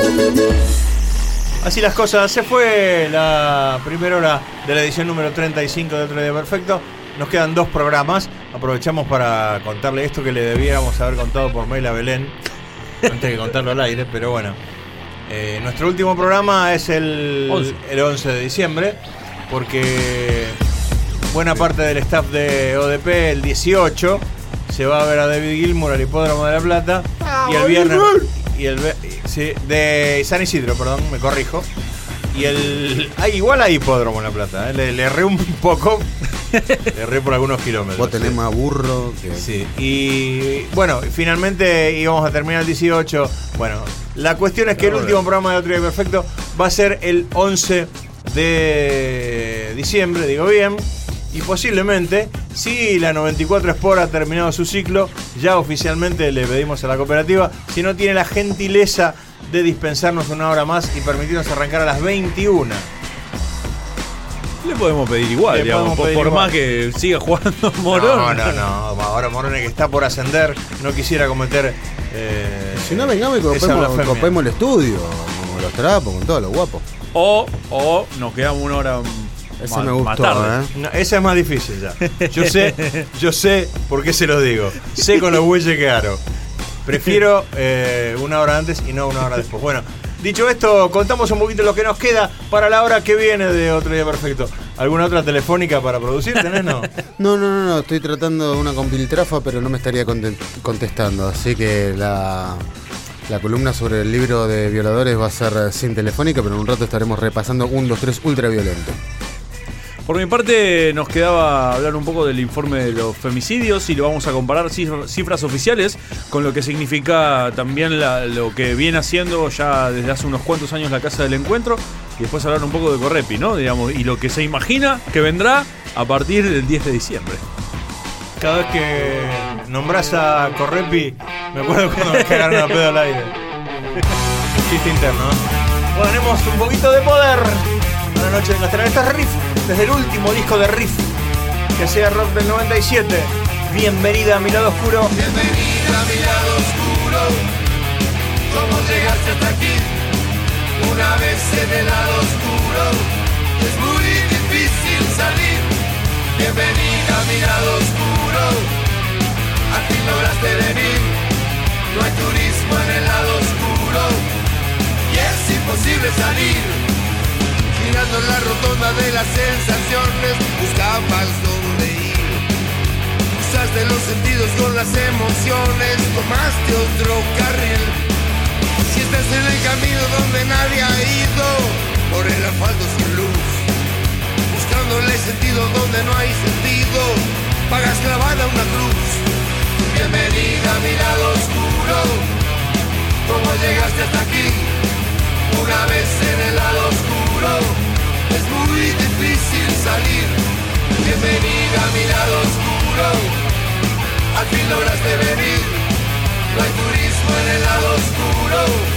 Así las cosas, se fue la primera hora de la edición número treinta y cinco de Otro Día Perfecto. Nos quedan dos programas. Aprovechamos para contarle esto que le debiéramos haber contado por mail a Belén antes de contarlo al aire, pero bueno. Eh, nuestro último programa es el once. el once de diciembre, porque buena parte del staff de O D P el dieciocho se va a ver a David Gilmour al Hipódromo de La Plata. Ah, y el viernes y el sí, de San Isidro, perdón, me corrijo. Y el ah, igual hay hipódromo en La Plata, ¿eh? le, le erré un poco. Le erré por algunos kilómetros. Vos tenés sí. más burro que... Sí, y bueno, finalmente íbamos a terminar el dieciocho. Bueno, la cuestión es que el último programa de Otro Día Perfecto va a ser el once de diciembre, digo bien. Y posiblemente, si la noventa y cuatro Sport ha terminado su ciclo, ya oficialmente le pedimos a la cooperativa, si no tiene la gentileza de dispensarnos una hora más y permitirnos arrancar a las veintiuna. Le podemos pedir igual, Le digamos, por, por igual. Más que siga jugando Morón. No, no, no. Ahora Morón, que está por ascender, no quisiera cometer. Eh, si no, vengamos y copemos, copemos el estudio, con los trapos, con todos los guapos. O, o nos quedamos una hora. Ese más, me gustó, ¿eh? No, esa es más difícil ya. Yo sé, yo sé por qué se lo digo. Sé con los bueyes que aro. Prefiero eh, una hora antes y no una hora después. Bueno, Dicho esto, contamos un poquito lo que nos queda para la hora que viene de Otro Día Perfecto. ¿Alguna otra telefónica para producir? ¿Tenés, no? No, no, no, no, estoy tratando una con Piltrafa, pero no me estaría content- contestando. Así que la, la columna sobre el libro de violadores va a ser sin telefónica, pero en un rato estaremos repasando un, dos, tres ultraviolento. Por mi parte, nos quedaba hablar un poco del informe de los femicidios y lo vamos a comparar cifras oficiales con lo que significa también la, lo que viene haciendo ya desde hace unos cuantos años la Casa del Encuentro, y después hablar un poco de Correpi, ¿no? Digamos, y lo que se imagina que vendrá a partir del diez de diciembre. Cada vez que nombrás a Correpi, me acuerdo cuando me cagaron a pedo al aire. Chiste interno, ¿no? Bueno, tenemos un poquito de poder. Buenas noches, nos traen estos riffs desde el último disco de Riff, que sea rock del noventa y siete. Bienvenida a mi lado oscuro. Bienvenida a mi lado oscuro. ¿Cómo llegaste hasta aquí? Una vez en el lado oscuro, es muy difícil salir. Bienvenida a mi lado oscuro. Al fin lograste venir. No hay turismo en el lado oscuro y es imposible salir. Girando en la rotonda de las sensaciones, buscabas dónde ir. Usaste los sentidos con las emociones, tomaste otro carril. Si estás en el camino donde nadie ha ido, por el asfalto sin luz, buscándole sentido donde no hay sentido, pagas clavada una cruz. Bienvenida a mi lado oscuro. ¿Cómo llegaste hasta aquí? Una vez en el lado oscuro, es muy difícil salir. Bienvenida a mi lado oscuro. Al fin lograste venir. No hay turismo en el lado oscuro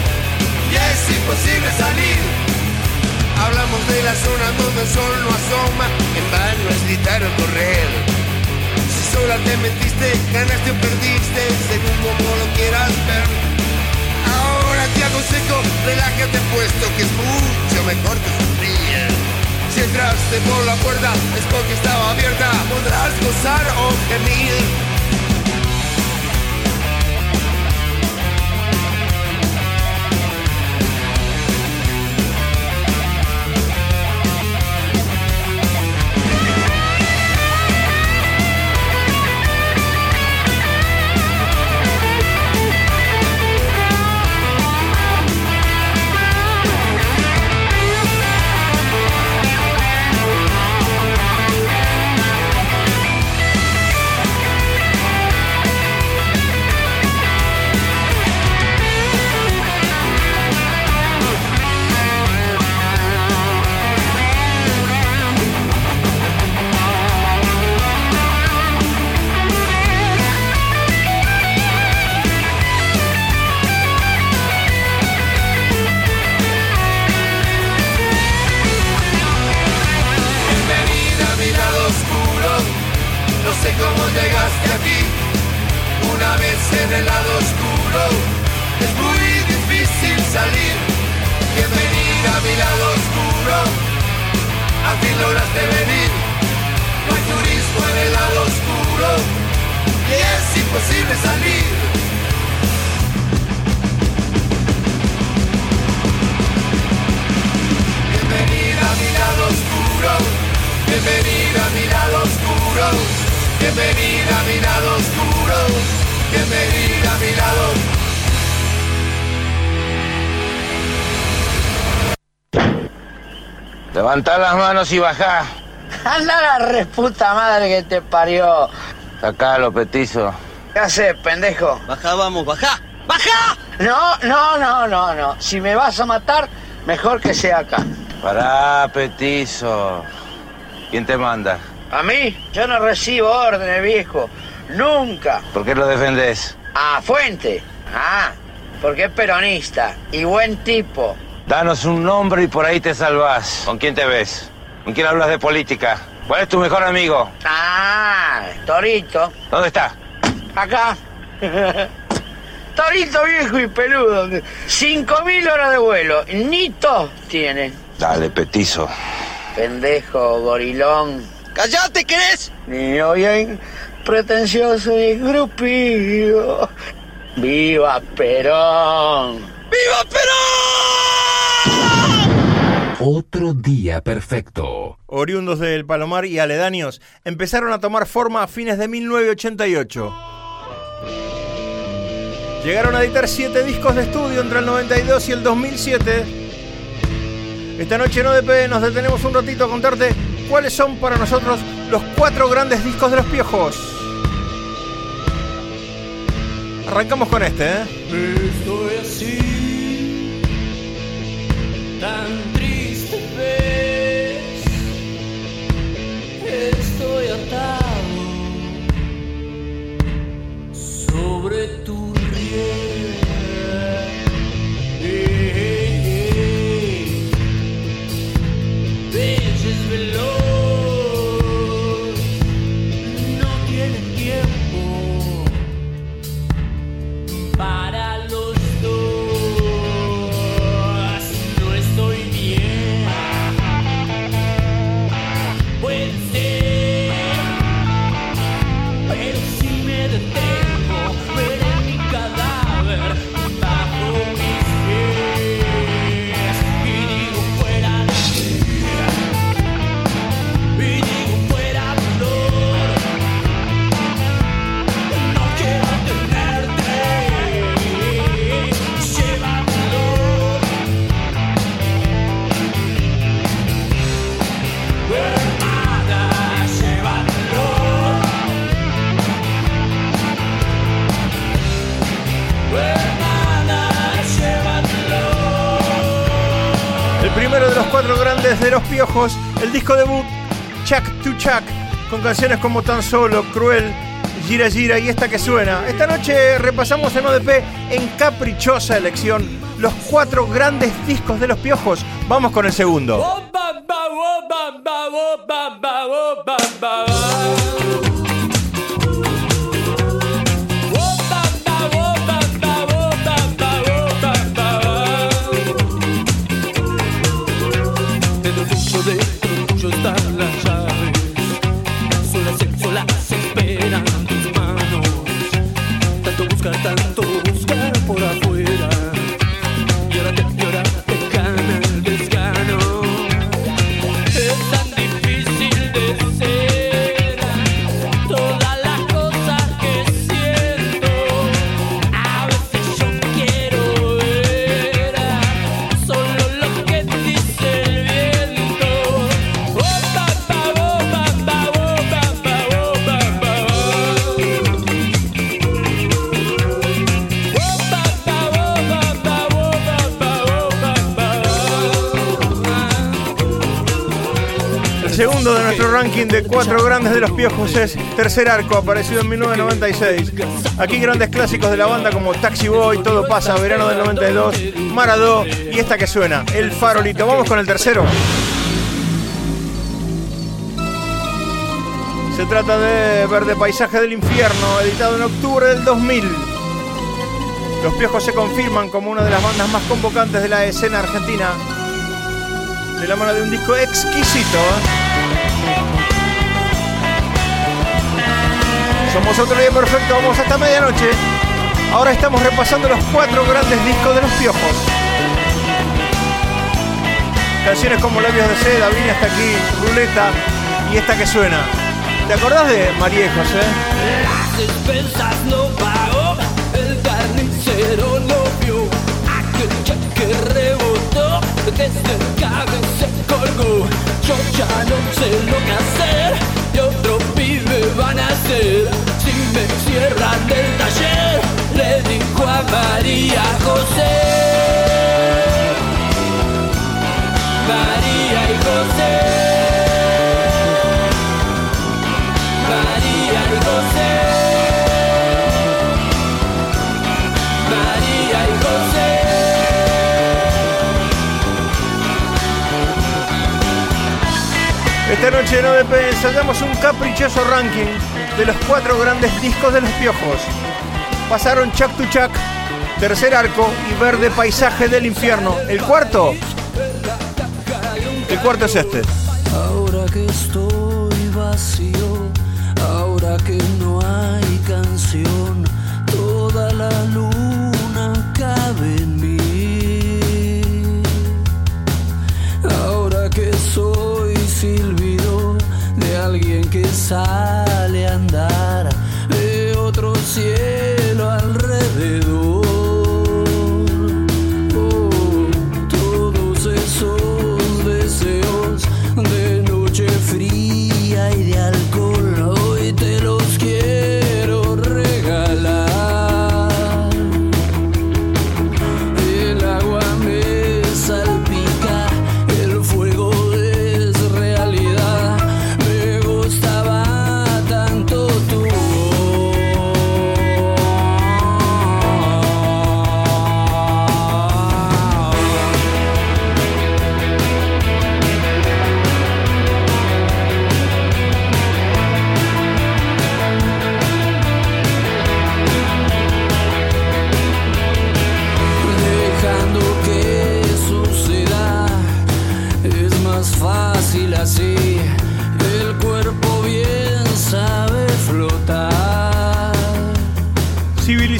y es imposible salir. Hablamos de la zona donde el sol no asoma, en vano es gritar o correr. Si sola te metiste, ganaste o perdiste, según como lo quieras ver. Ahora te aconsejo, relájate puesto que es mucho mejor que sufrir. Si entraste por la puerta es porque estaba abierta, podrás gozar o gemir. Levantá las manos y bajá. Anda la reputa madre que te parió. Sacalo, petizo. ¿Qué haces, pendejo? Bajá, vamos, bajá. ¡Baja! No, no, no, no, no. Si me vas a matar, mejor que sea acá. Pará, petizo. ¿Quién te manda? ¿A mí? Yo no recibo órdenes, viejo. Nunca. ¿Por qué lo defendés? A Fuente. Ah, porque es peronista y buen tipo. Danos un nombre y por ahí te salvás. ¿Con quién te ves? ¿Con quién hablas de política? ¿Cuál es tu mejor amigo? Ah, Torito. ¿Dónde está? Acá. Torito viejo y peludo. Cinco mil horas de vuelo. Ni tos tiene. Dale, petizo. Pendejo, gorilón. ¡Cállate, querés! Niño bien pretencioso y grupido. ¡Viva Perón! ¡Viva Perón! Otro día perfecto. Oriundos del Palomar y aledaños empezaron a tomar forma a fines de mil novecientos ochenta y ocho. Llegaron a editar siete discos de estudio entre el noventa y dos y el dos mil siete. Esta noche en O D P nos detenemos un ratito a contarte cuáles son para nosotros los cuatro grandes discos de Los Piojos. Arrancamos con este, ¿eh? Estoy así, tan triste ves, estoy atado sobre tu riel. Hey, hey, hey. Peces veloz, no tiene tiempo para los dos, no estoy bien. Puede ser, pero si me detengo, veré mi cadáver bajo mis pies. Y digo fuera de ti, y digo fuera dolor. No quiero tenerte. El primero de los cuatro grandes de Los Piojos, el disco debut Chuck to Chuck, con canciones como Tan Solo, Cruel, Gira Gira y esta que suena. Esta noche repasamos en O D P en caprichosa elección los cuatro grandes discos de Los Piojos. Vamos con el segundo. De tuyo están las llaves, solas, solas esperan tus manos. Tanto buscar, tanto buscar por afuera, y ahora te, y ahora te gana el desgano. Es tan difícil de ser todas las cosas que siento. A veces yo quiero ver solo lo que dice el viento. El segundo de nuestro ranking de cuatro grandes de Los Piojos es Tercer Arco, aparecido en mil novecientos noventa y seis. Aquí grandes clásicos de la banda como Taxi Boy, Todo Pasa, Verano del noventa y dos, Maradó y esta que suena, El Farolito. Vamos con el tercero. Se trata de Verde Paisaje del Infierno, editado en octubre del dos mil. Los Piojos se confirman como una de las bandas más convocantes de la escena argentina, de la mano de un disco exquisito, ¿eh? Somos Otro Día Perfecto, vamos hasta medianoche. Ahora estamos repasando los cuatro grandes discos de Los Piojos. Canciones como Labios de Seda, Vine hasta aquí, Ruleta y esta que suena. ¿Te acordás de Mariejos, eh? Las despensas no pagó, el carnicero no vio, aquel cheque rebotó, desde el cable se colgó. Yo ya no sé lo que hacer, y otro pibe van a hacer. Si me cierran del taller, le dijo a María José. María y José. María y José, María y José. Esta noche en O D P ensayamos un caprichoso ranking de los cuatro grandes discos de Los Piojos. Pasaron Chuck to Chuck, Tercer Arco y Verde Paisaje del Infierno. El cuarto, el cuarto es este. Ahora que estoy vacío, ahora que no hay canción, toda la luna cabe en mí.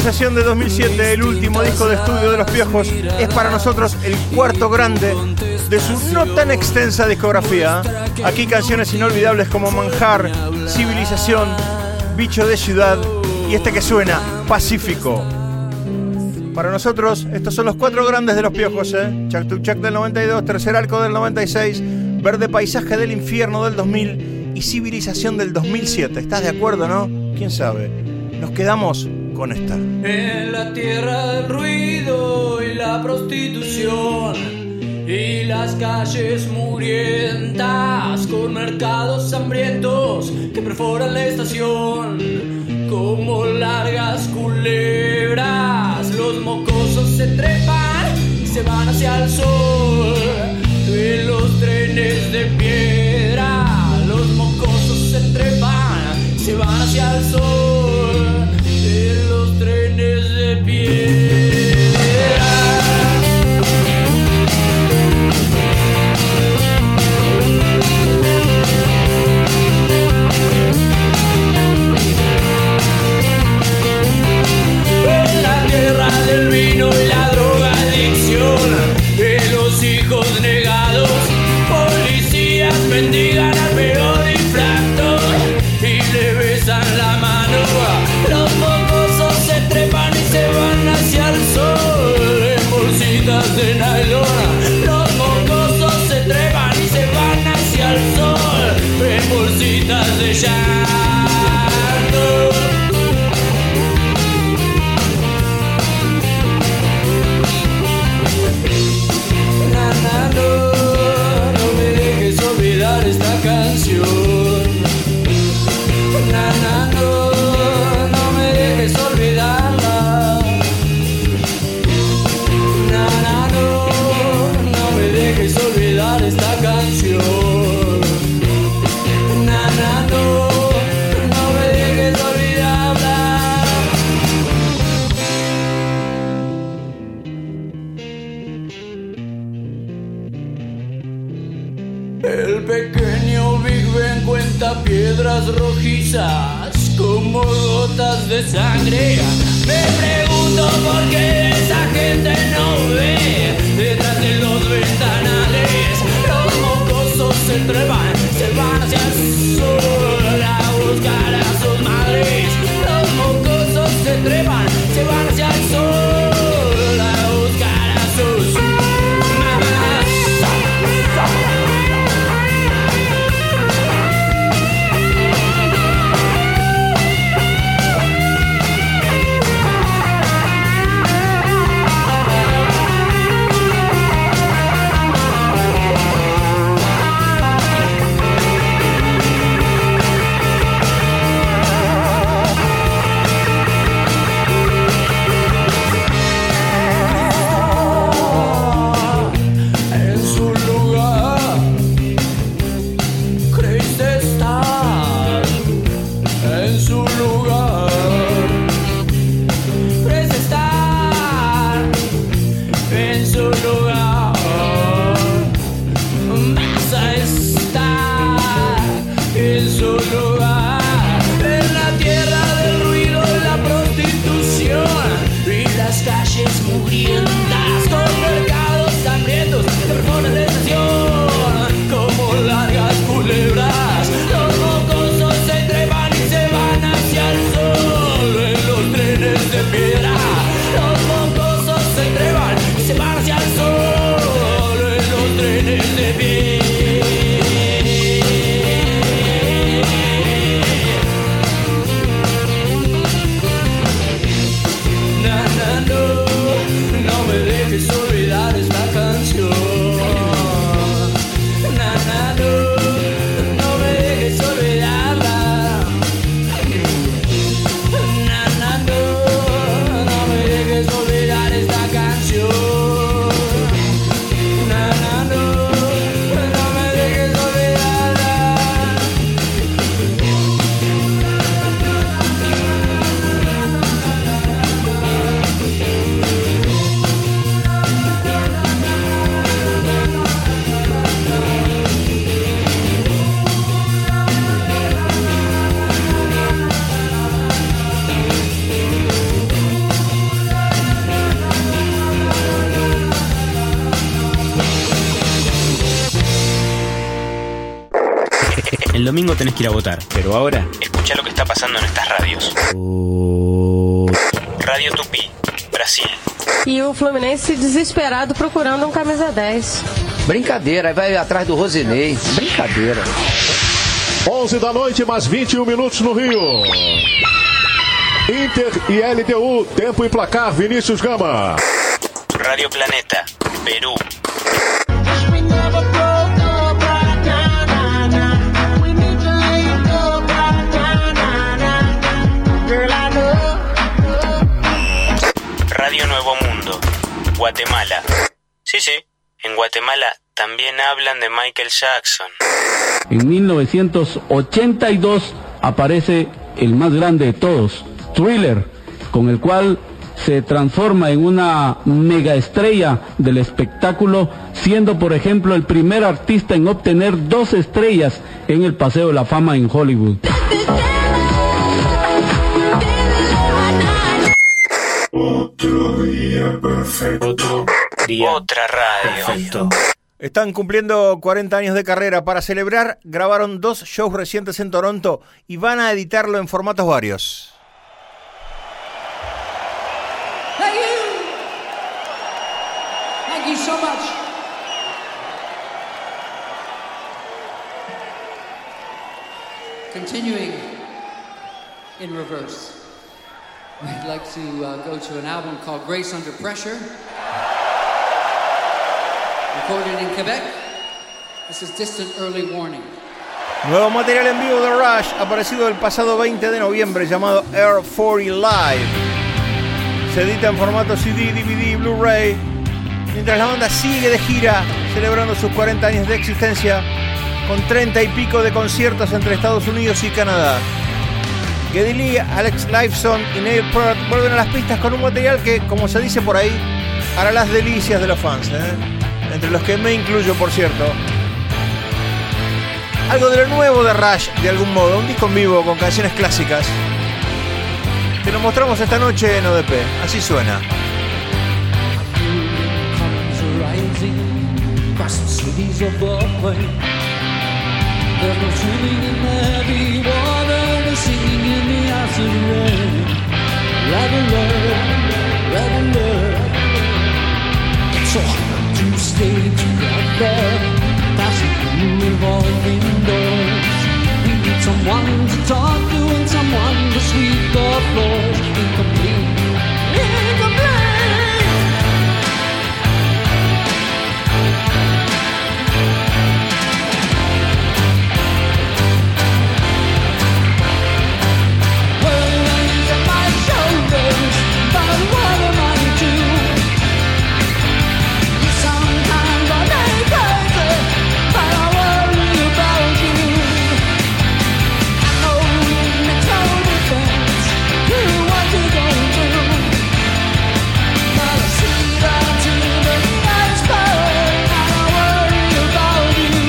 Civilización de dos mil siete, el último disco de estudio de Los Piojos, es para nosotros el cuarto grande de su no tan extensa discografía. Aquí canciones inolvidables como Manjar, Civilización, Bicho de Ciudad y este que suena, Pacífico. Para nosotros, estos son los cuatro grandes de Los Piojos, ¿eh? Chac Tuc Chac del noventa y dos, Tercer Arco del noventa y seis, Verde Paisaje del Infierno del dos mil y Civilización del dos mil siete. ¿Estás de acuerdo, no? ¿Quién sabe? Nos quedamos con esta. En la tierra del ruido y la prostitución y las calles mugrientas con mercados hambrientos que perforan la estación como largas culebras. Los mocosos se trepan y se van hacia el sol en los trenes de piedra. Los mocosos se trepan y se van hacia el sol en los trenes de piedra. En la tierra del vino y la drogadicción, de los hijos negados, policías mendigan al peor infractor y le besan la mano. Los mocosos se trepan y se van hacia el sol en bolsitas de nylon. Los mocosos se trepan y se van hacia el sol en bolsitas de llanto. Esta canción, nana, no, no me dejes olvidarla. Nana, no, no me dejes olvidar esta canción. Nana, no, no me dejes olvidarla. El pequeño Big Ben cuenta piedras rojizas como gotas de sangre. Me pregunto por qué esa gente no ve detrás de los ventanales. Los mocosos se trepan, se van hacia el sol a buscar a sus madres. Los mocosos se trepan, se van hacia el sol a buscar a sus mamás. Mugrientas con mercados hambrientos que perforan la estación como largas culebras. Los mocosos se trepan y se van hacia el sol. domingo tenés que ir a votar. Pero ahora, escucha lo que está pasando en estas radios. Radio Tupi, Brasil. E o Fluminense desesperado procurando um camisa dez. Brincadeira, vai atrás do Rosinei. Brincadeira. onze da noite, mais vinte e um minutos no Rio. Inter e L D U, tempo e placar, Vinícius Gama. Radio Planeta, Perú. Radio Nuevo Mundo, Guatemala. Sí, sí, en Guatemala también hablan de Michael Jackson. En mil novecientos ochenta y dos aparece el más grande de todos, Thriller, con el cual se transforma en una megaestrella del espectáculo, siendo por ejemplo el primer artista en obtener dos estrellas en el Paseo de la Fama en Hollywood. Otro día perfecto. Otro día. Otra radio. Perfecto. Están cumpliendo cuarenta años de carrera. Para celebrar, grabaron dos shows recientes en Toronto y van a editarlo en formatos varios. Thank you. Thank you so much. Continuing in reverse, we'd like to uh, go to an album called Grace Under Pressure. Recorded in Quebec. This is Distant Early Warning. Nuevo material en vivo de Rush, aparecido el pasado veinte de noviembre, llamado Air cuarenta Live. Se edita en formato C D, D V D y Blu-ray, mientras la banda sigue de gira, celebrando sus cuarenta años de existencia, con treinta y pico de conciertos entre Estados Unidos y Canadá. Geddy Lee, Alex Lifeson y Neil Peart vuelven a las pistas con un material que, como se dice por ahí, hará las delicias de los fans, ¿eh? Entre los que me incluyo, por cierto. Algo de lo nuevo de Rush, de algún modo, un disco en vivo con canciones clásicas. Te lo mostramos esta noche en O D P, así suena. To stay together, passing through revolving doors. We need someone to talk to and someone to sweep the floors. Incomplete, incomplete. Whirlwinds on my shoulders, but what am I to do? Sometimes I make crazy, but I worry about you. I know it makes no difference to what you're going through, but I see right through the iceberg, and I worry about you.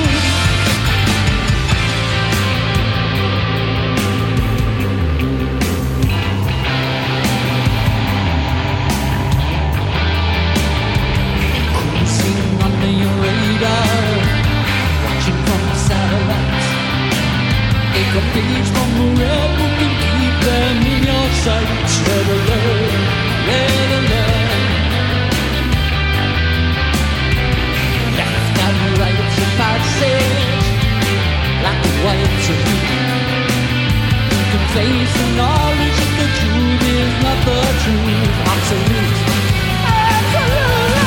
Cruising under your radar, watching from the satellites. Take a page from the red book and keep them in your sights. Red alert, red alert. Left and right to passage, black and white to blue. You can face the knowledge that the truth is not the truth. Absolute, absolute.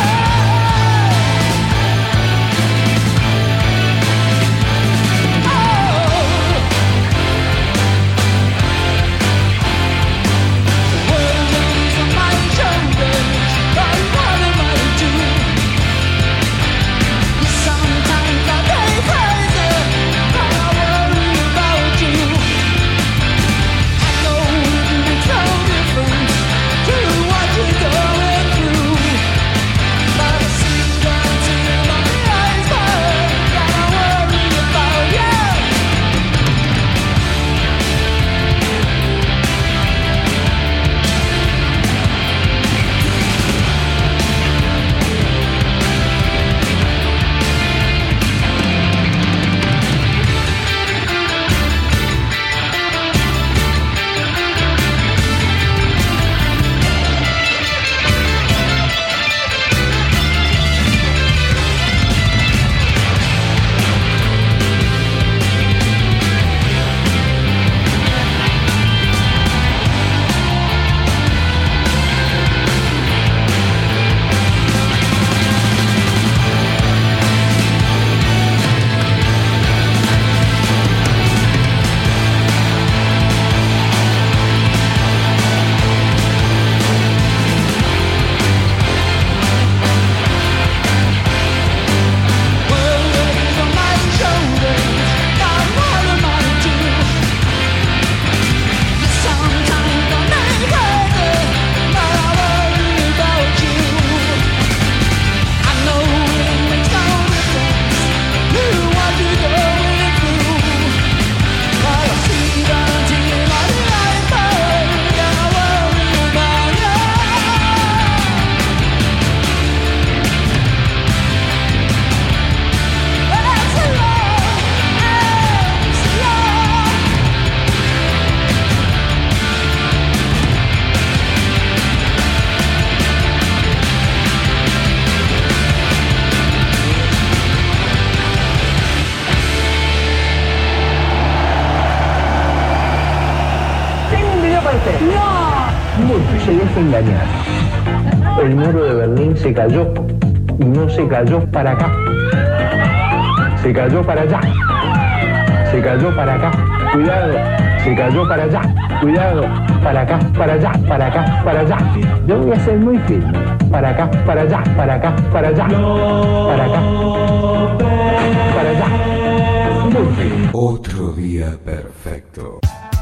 Whirlwinds on my shoulders, but what am I to do? Sometimes I get crazy, but I worry about you. I know it makes no difference ¿Qué parece? ¡No! Murphy, se deja engañar. El muro de Berlín se cayó y no se cayó para acá. Se cayó para allá. Se cayó para acá. Cuidado. Se cayó para allá. Cuidado. Para acá, para allá, para acá, para allá. Yo voy a ser muy firme. Para acá, para allá, para acá, para allá. Para acá. Para allá. Murphy. Otro día perfecto.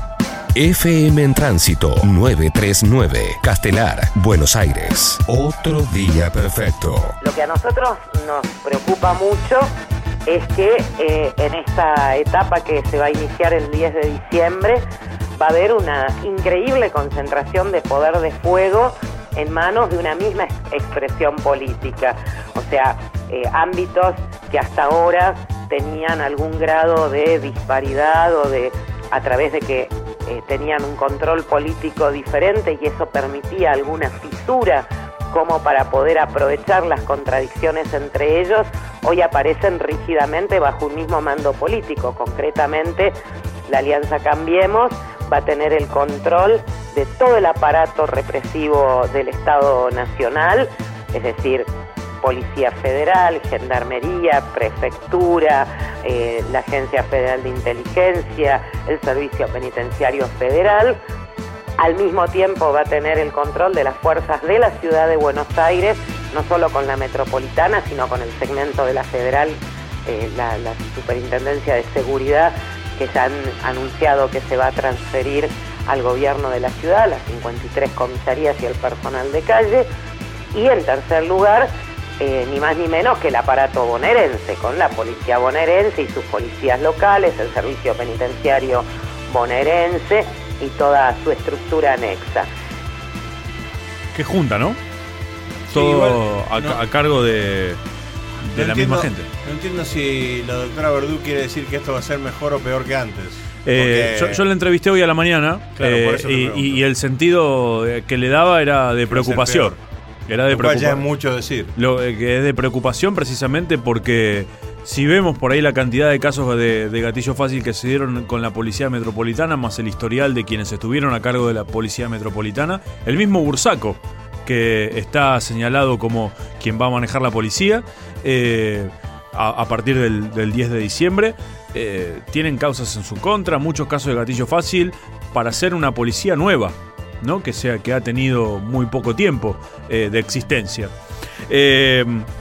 F M en Tránsito novecientos treinta y nueve, Castelar, Buenos Aires. Otro día perfecto. Lo que a nosotros nos preocupa mucho es que eh, en esta etapa que se va a iniciar el diez de diciembre va a haber una increíble concentración de poder de fuego en manos de una misma ex- expresión política. O sea, eh, ámbitos que hasta ahora tenían algún grado de disparidad o de a través de que eh, tenían un control político diferente y eso permitía alguna fisura como para poder aprovechar las contradicciones entre ellos, hoy aparecen rígidamente bajo un mismo mando político. Concretamente, la Alianza Cambiemos va a tener el control de todo el aparato represivo del Estado Nacional, es decir, Policía Federal, Gendarmería, Prefectura, eh, la Agencia Federal de Inteligencia, el Servicio Penitenciario Federal. Al mismo tiempo va a tener el control de las fuerzas de la Ciudad de Buenos Aires, no solo con la metropolitana, sino con el segmento de la Federal, eh, la, la Superintendencia de Seguridad, que ya han anunciado que se va a transferir al gobierno de la ciudad, las cincuenta y tres comisarías y el personal de calle. Y en tercer lugar, eh, ni más ni menos que el aparato bonaerense, con la policía bonaerense y sus policías locales, el servicio penitenciario bonaerense y toda su estructura anexa. Qué junta, ¿no? Sí, Todo igual, a, no. a cargo de, de No la entiendo- misma gente. No entiendo si la doctora Verdú quiere decir que esto va a ser mejor o peor que antes. Eh, Porque- yo, yo la entrevisté hoy a la mañana Claro, eh, por eso te y, pregunto. y el sentido eh, que le daba era de preocupación. Era de Lo cual ya es preocupación. mucho decir. Lo eh, que es de preocupación precisamente porque si vemos por ahí la cantidad de casos de, de gatillo fácil que se dieron con la Policía Metropolitana, más el historial de quienes estuvieron a cargo de la Policía Metropolitana, el mismo Bursaco, que está señalado como quien va a manejar la policía, eh, a, a partir del, del diez de diciembre, eh, tienen causas en su contra, muchos casos de gatillo fácil para ser una policía nueva, ¿no? Que sea que ha tenido muy poco tiempo eh, de existencia. Eh,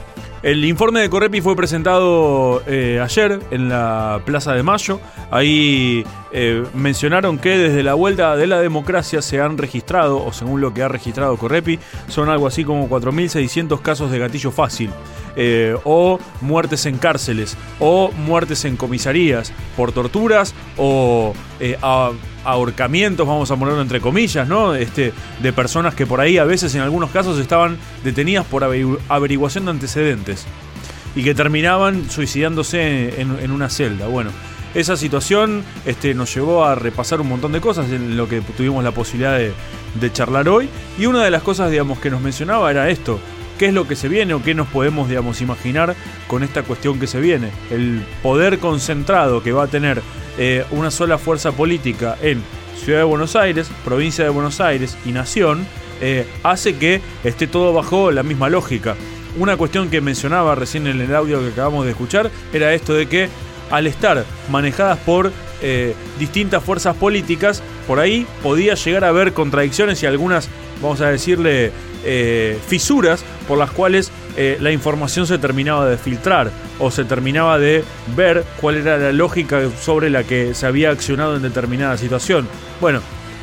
el informe de Correpi fue presentado eh, ayer en la Plaza de Mayo. Ahí eh, mencionaron que desde la vuelta de la democracia se han registrado, o según lo que ha registrado Correpi, son algo así como cuatro mil seiscientos casos de gatillo fácil. Eh, o muertes en cárceles, o muertes en comisarías por torturas, o eh, a, ahorcamientos, vamos a ponerlo entre comillas, ¿no? Este, de personas que por ahí a veces en algunos casos estaban detenidas por averigu- averiguación de antecedentes y que terminaban suicidándose en, en una celda. Bueno, esa situación este, nos llevó a repasar un montón de cosas en lo que tuvimos la posibilidad de, de charlar hoy, y una de las cosas, digamos, que nos mencionaba era esto: qué es lo que se viene o qué nos podemos, digamos, imaginar con esta cuestión que se viene. El poder concentrado que va a tener eh, una sola fuerza política en Ciudad de Buenos Aires, Provincia de Buenos Aires y Nación, eh, hace que esté todo bajo la misma lógica. Una cuestión que mencionaba recién en el audio que acabamos de escuchar era esto de que al estar manejadas por eh, distintas fuerzas políticas, por ahí podía llegar a haber contradicciones y algunas, vamos a decirle, eh, fisuras por las cuales eh, la información se terminaba de filtrar o se terminaba de ver cuál era la lógica sobre la que se había accionado en determinada situación. Bueno,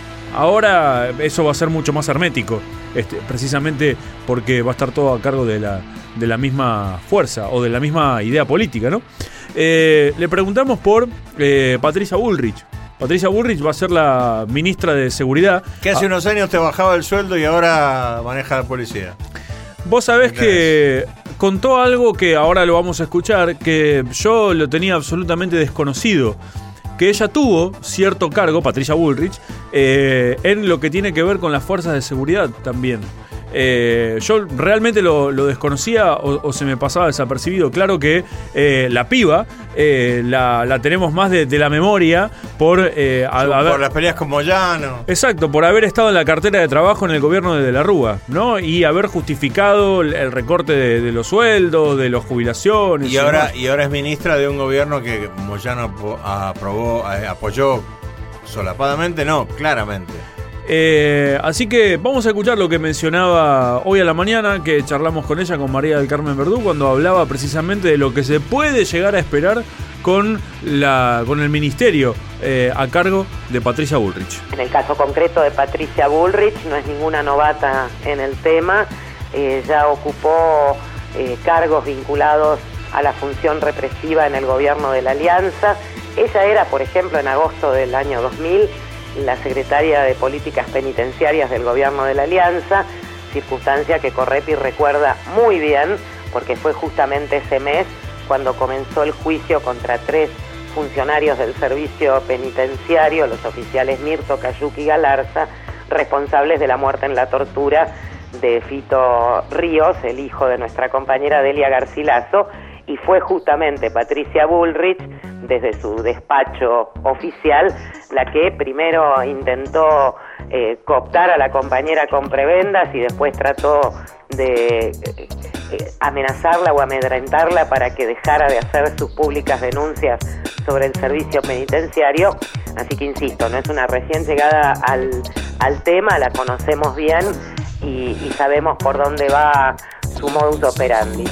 ahora eso va a ser mucho más hermético, este, precisamente porque va a estar todo a cargo de la, de la misma fuerza o de la misma idea política, ¿no? Eh, le preguntamos por eh, Patricia Bullrich. Patricia Bullrich va a ser la ministra de Seguridad. Que hace Ah, unos años te bajaba el sueldo y ahora maneja la policía. Vos sabés que contó algo que ahora lo vamos a escuchar, que yo lo tenía absolutamente desconocido. Que ella tuvo cierto cargo, Patricia Bullrich, eh, en lo que tiene que ver con las fuerzas de seguridad también. Eh, yo realmente lo, lo desconocía o, o se me pasaba desapercibido. Claro que eh, la piba eh, la, la tenemos más de, de la memoria por... Eh, a, por a ver, las peleas con Moyano. Exacto, por haber estado en la cartera de trabajo en el gobierno de De la Rúa, ¿no? Y haber justificado el, el recorte de, de los sueldos, de las jubilaciones. Y ahora, y ahora es ministra de un gobierno que Moyano aprobó, apoyó solapadamente, no, claramente. Eh, así que vamos a escuchar lo que mencionaba hoy a la mañana, que charlamos con ella, con María del Carmen Verdú, cuando hablaba precisamente de lo que se puede llegar a esperar con, la, con el ministerio eh, a cargo de Patricia Bullrich. En el caso concreto de Patricia Bullrich, no es ninguna novata en el tema, eh, ya ocupó eh, cargos vinculados a la función represiva en el gobierno de la Alianza. Ella era, por ejemplo, en agosto del año dos mil, la secretaria de Políticas Penitenciarias del gobierno de la Alianza, circunstancia que Correpi recuerda muy bien, porque fue justamente ese mes cuando comenzó el juicio contra tres funcionarios del servicio penitenciario, los oficiales Mirto, Cayuc y Galarza, responsables de la muerte en la tortura de Fito Ríos, el hijo de nuestra compañera Delia Garcilaso, y fue justamente Patricia Bullrich, desde su despacho oficial, la que primero intentó eh, cooptar a la compañera con prebendas y después trató de eh, eh, amenazarla o amedrentarla para que dejara de hacer sus públicas denuncias sobre el servicio penitenciario. Así que insisto, no es una recién llegada al, al tema, la conocemos bien y, y sabemos por dónde va su modus operandi.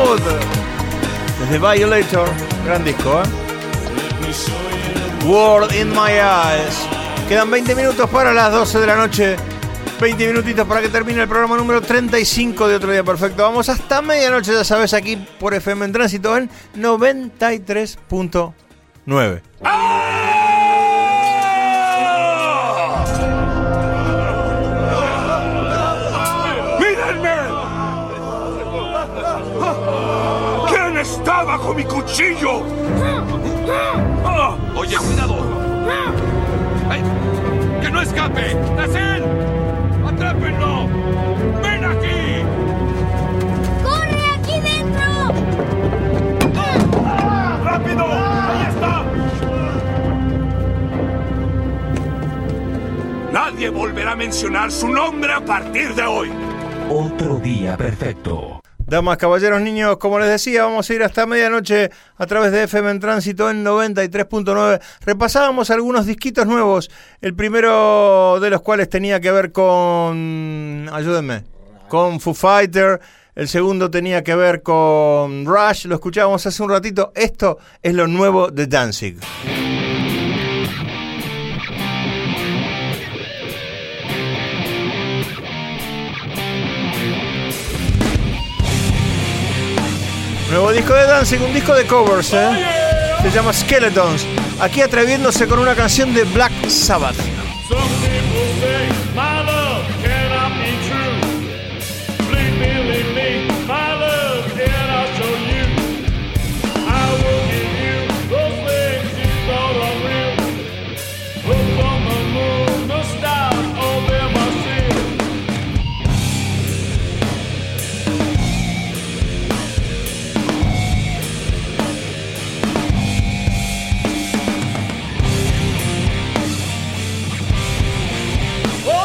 Good. Desde Violator. Gran disco, ¿eh? World in My Eyes. Quedan veinte minutos para las doce de la noche. veinte minutitos para que termine el programa número treinta y cinco de Otro Día Perfecto. Vamos hasta medianoche, ya sabes, aquí por F M en Tránsito en noventa y tres punto nueve. ¡Mírenme! ¿Quién está bajo mi cuchillo? Oye, cuidado. ¡Ay! ¡Que no escape! ¡Nacen! ¡Atrápenlo! ¡Ven aquí! ¡Corre aquí dentro! ¡Rápido! ¡Ahí está! Nadie volverá a mencionar su nombre a partir de hoy. Otro Día Perfecto. Damas, caballeros, niños, como les decía, vamos a ir hasta medianoche a través de F M en Tránsito en noventa y tres punto nueve. Repasábamos algunos disquitos nuevos, el primero de los cuales tenía que ver con... ayúdenme, con Foo Fighter. El segundo tenía que ver con Rush, lo escuchábamos hace un ratito. Esto es lo nuevo de Danzig. Nuevo disco de Danzig, un disco de covers, ¿eh? Se llama Skeletons. Aquí atreviéndose con una canción de Black Sabbath. ¡Oh!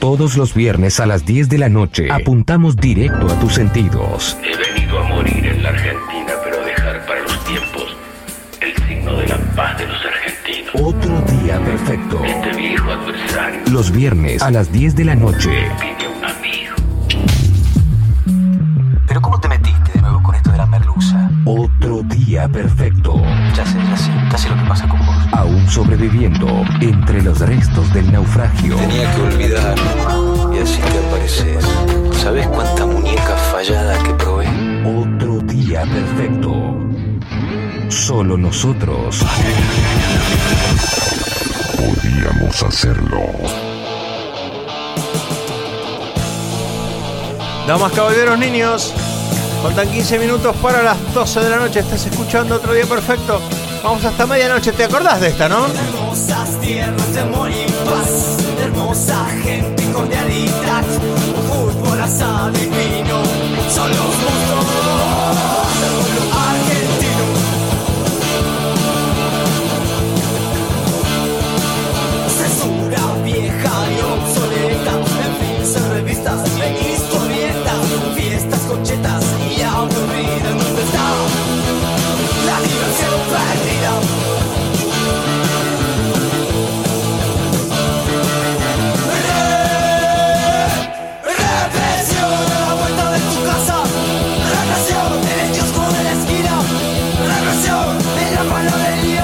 Todos los viernes a las diez de la noche apuntamos directo a tus sentidos. He venido a morir en la Argentina, pero a dejar para los tiempos el signo de la paz de los argentinos. Otro día perfecto. Este viejo adversario Los viernes a las diez de la noche. pide a un amigo. ¿Pero cómo te metiste de nuevo con esto de la merluza? Otro día perfecto. Ya sé, ya sé, ya sé lo que pasa con vos. Aún sobreviviendo entre los restos del naufragio. Tenía que olvidar y así te apareces. ¿Sabes cuánta muñeca fallada que probé? Otro día perfecto. Solo nosotros podíamos hacerlo. Damas, caballeros, niños, faltan quince minutos para las doce de la noche. Estás escuchando Otro Día Perfecto. Vamos hasta medianoche. ¿Te acordás de esta, no? Hermosas tierras de amor y paz, hermosa gente y cordialidad, un fútbol asado y vino, son los monstruos del pueblo argentino. Censura vieja y obsoleta, en films, revistas, en historietas, fiestas, conchetas y aburrida. ¿Dónde está la diversión perdida? Represión a la vuelta de tu casa, represión en el kiosco de la esquina, represión en la panadería,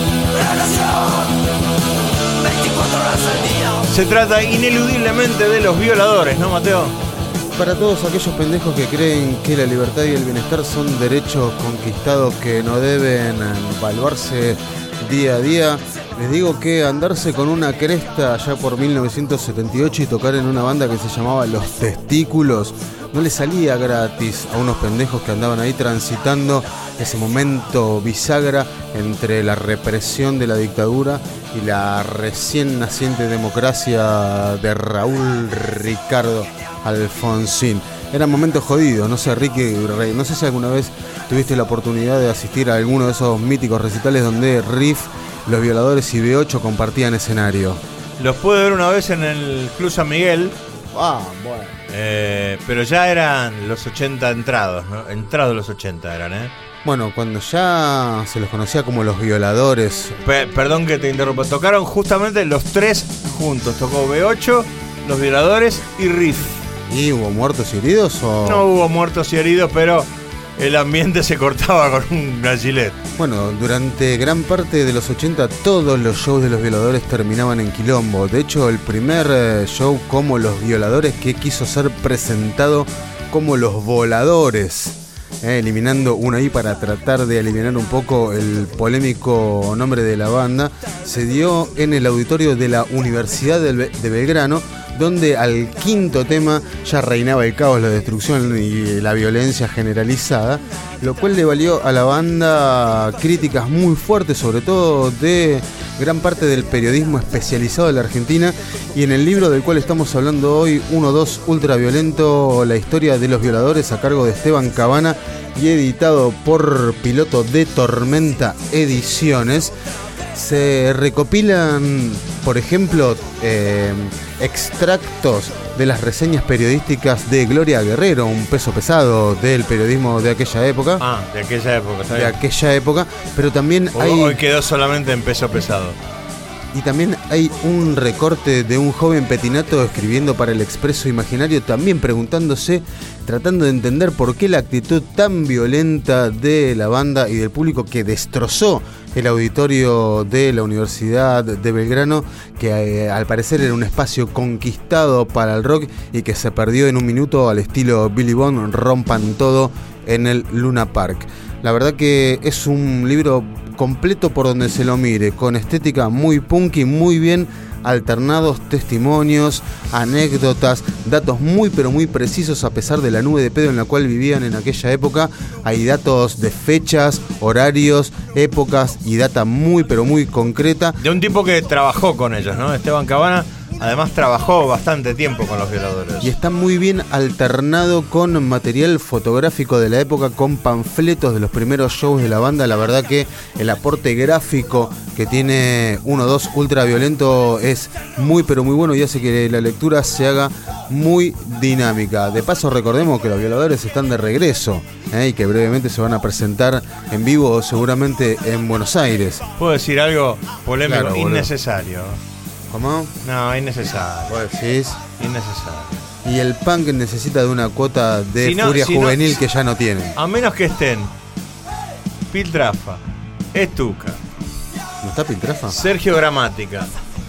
represión veinticuatro horas al día. Se trata ineludiblemente de los violadores, ¿no, Mateo? Para todos aquellos pendejos que creen que la libertad y el bienestar son derechos conquistados que no deben evaluarse día a día, les digo que andarse con una cresta allá por mil novecientos setenta y ocho y tocar en una banda que se llamaba Los Testículos no le salía gratis a unos pendejos que andaban ahí transitando ese momento bisagra entre la represión de la dictadura y la recién naciente democracia de Raúl Ricardo Alfonsín. Eran momentos jodidos, no sé, Ricky, no sé si alguna vez tuviste la oportunidad de asistir a alguno de esos míticos recitales donde Riff, Los Violadores y B ocho compartían escenario. Los pude ver una vez en el Club San Miguel. Ah, bueno. Eh, pero ya eran los ochenta entrados, ¿no? Entrados los ochenta eran, ¿eh? Bueno, cuando ya se los conocía como Los Violadores. Pe- perdón que te interrumpa. Tocaron justamente los tres juntos. Tocó B ocho, Los Violadores y Riff. ¿Y hubo muertos y heridos o...? No hubo muertos y heridos, pero el ambiente se cortaba con una gilet. Bueno, durante gran parte de los ochenta todos los shows de Los Violadores terminaban en quilombo. De hecho, el primer eh, show como Los Violadores que quiso ser presentado como Los Voladores, eh, eliminando una I para tratar de eliminar un poco el polémico nombre de la banda, se dio en el auditorio de la Universidad de, Be- de Belgrano, donde al quinto tema ya reinaba el caos, la destrucción y la violencia generalizada, lo cual le valió a la banda críticas muy fuertes, sobre todo de gran parte del periodismo especializado de la Argentina, y en el libro del cual estamos hablando hoy, uno dos Ultraviolento, la historia de los violadores, a cargo de Esteban Cabana y editado por Piloto de Tormenta Ediciones, se recopilan, por ejemplo, eh, extractos de las reseñas periodísticas de Gloria Guerrero, un peso pesado del periodismo de aquella época. Ah, de aquella época, está de bien. aquella época, pero también Hoy, hay... hoy quedó solamente en peso pesado. Y también hay un recorte de un joven petinato escribiendo para el Expreso Imaginario, también preguntándose, tratando de entender por qué la actitud tan violenta de la banda y del público que destrozó el auditorio de la Universidad de Belgrano, que eh, al parecer era un espacio conquistado para el rock y que se perdió en un minuto al estilo Billy Bond, rompan todo en el Luna Park. La verdad que es un libro completo por donde se lo mire, con estética muy punky, muy bien alternados, testimonios, anécdotas, datos muy pero muy precisos a pesar de la nube de pedo en la cual vivían en aquella época. Hay datos de fechas, horarios, épocas y data muy pero muy concreta. De un tipo que trabajó con ellos, ¿no? Esteban Cabana además trabajó bastante tiempo con Los Violadores. Y está muy bien alternado con material fotográfico de la época, con panfletos de los primeros shows de la banda. La verdad que el aporte gráfico que tiene uno dos Ultraviolento es muy pero muy bueno y hace que la lectura se haga muy dinámica. De paso recordemos que Los Violadores están de regreso, ¿eh? Y que brevemente se van a presentar en vivo seguramente en Buenos Aires. ¿Puedo decir algo polémico? Claro, innecesario. ¿Cómo? No, innecesario. ¿Vos decís? Innecesario. Y el punk necesita de una cuota de si no, furia si juvenil no, que ya no tiene. A menos que estén Piltrafa, Estuca, ¿no está Piltrafa? Sergio Gramática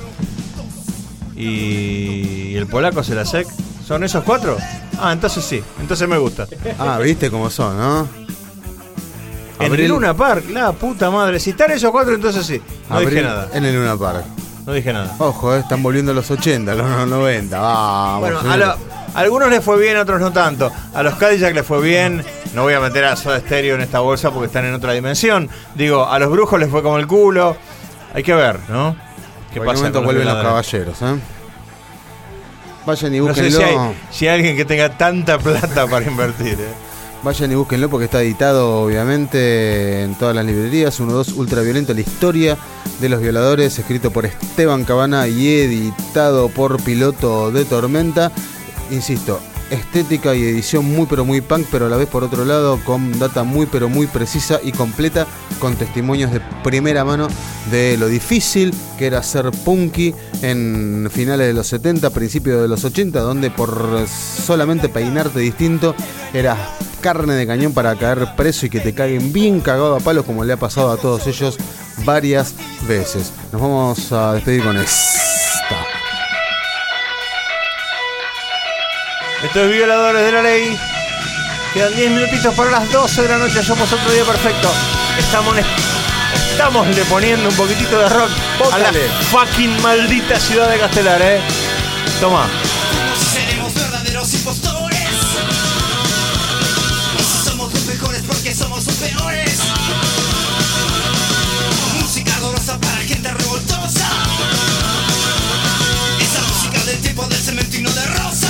y el polaco Selasek. ¿Son esos cuatro? Ah, entonces sí, entonces me gusta. Ah, viste cómo son, ¿no? En Abril... el Luna Park, la puta madre. Si están esos cuatro, entonces sí. No Abril... dije nada. En el Luna Park. No dije nada. Ojo, eh, están volviendo a los ochenta, a los noventa. Vamos, bueno, a, lo, a algunos les fue bien, a otros no tanto. A los Cadillac les fue bien. No voy a meter a Soda Stereo en esta bolsa porque están en otra dimensión. Digo, a los Brujos les fue como el culo. Hay que ver, ¿no? ¿Qué Por pasa? momento Con vuelven los, los caballeros, ¿eh? Vayan y búsquenlo. No sé si hay, si hay alguien que tenga tanta plata para invertir, ¿eh? Vayan y búsquenlo porque está editado obviamente en todas las librerías. uno dos Ultraviolento, la historia de Los Violadores, escrito por Esteban Cabana y editado por Piloto de Tormenta. Insisto, estética y edición muy pero muy punk, pero a la vez por otro lado con data muy pero muy precisa y completa, con testimonios de primera mano de lo difícil que era ser punky en finales de los setenta, principios de los ochenta, donde por solamente peinarte distinto eras carne de cañón para caer preso y que te caguen bien cagado a palos, como le ha pasado a todos ellos varias veces. Nos vamos a despedir con esta. Esto es Violadores de la Ley. Quedan diez minutitos para las doce de la noche. Somos Otro Día Perfecto. Estamos, estamos le poniendo un poquitito de rock Póngale. a la fucking maldita ciudad de Castelar, ¿eh? Toma. Seremos verdaderos impostores. Y si somos los mejores, porque somos los peores. Música dolorosa para gente revoltosa. Esa música del tiempo del cemento y no de rosas.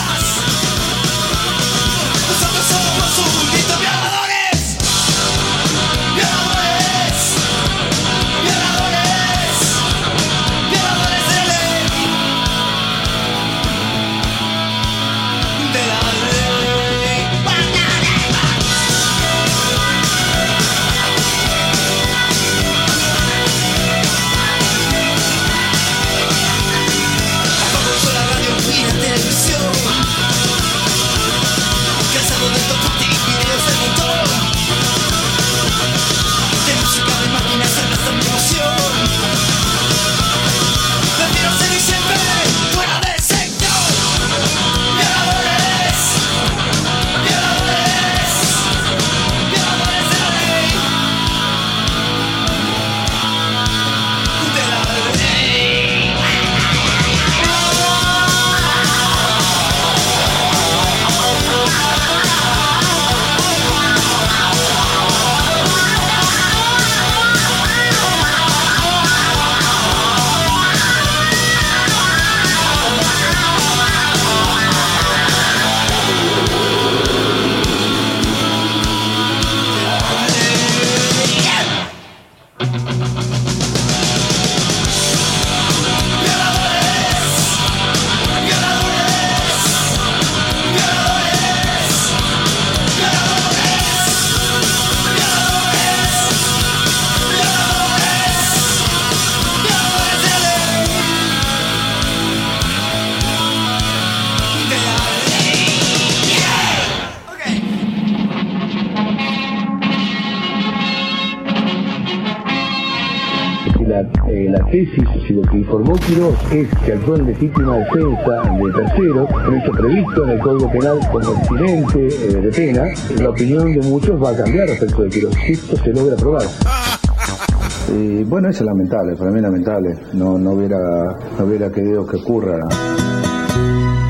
Nosotros somos un grito violadores. Violadores. Violadores. Violadores de ley. De la ley. Apago la radio y la televisión. Cansado de estos putis videos del montón. De música de máquinas en nuestra emoción. Prefiero ser y siempre fuera del sector. Violadores. Violadores. Violadores de la ley. De la ley. La, eh, la tesis y lo que informó Quiroz es que actuó en legítima defensa de terceros, un hecho previsto en el Código Penal como excelente eh, de pena. La opinión de muchos va a cambiar respecto de Quiroz si esto se logra aprobar. Y bueno, eso es lamentable, para mí es lamentable. No, no hubiera, no hubiera querido que ocurra.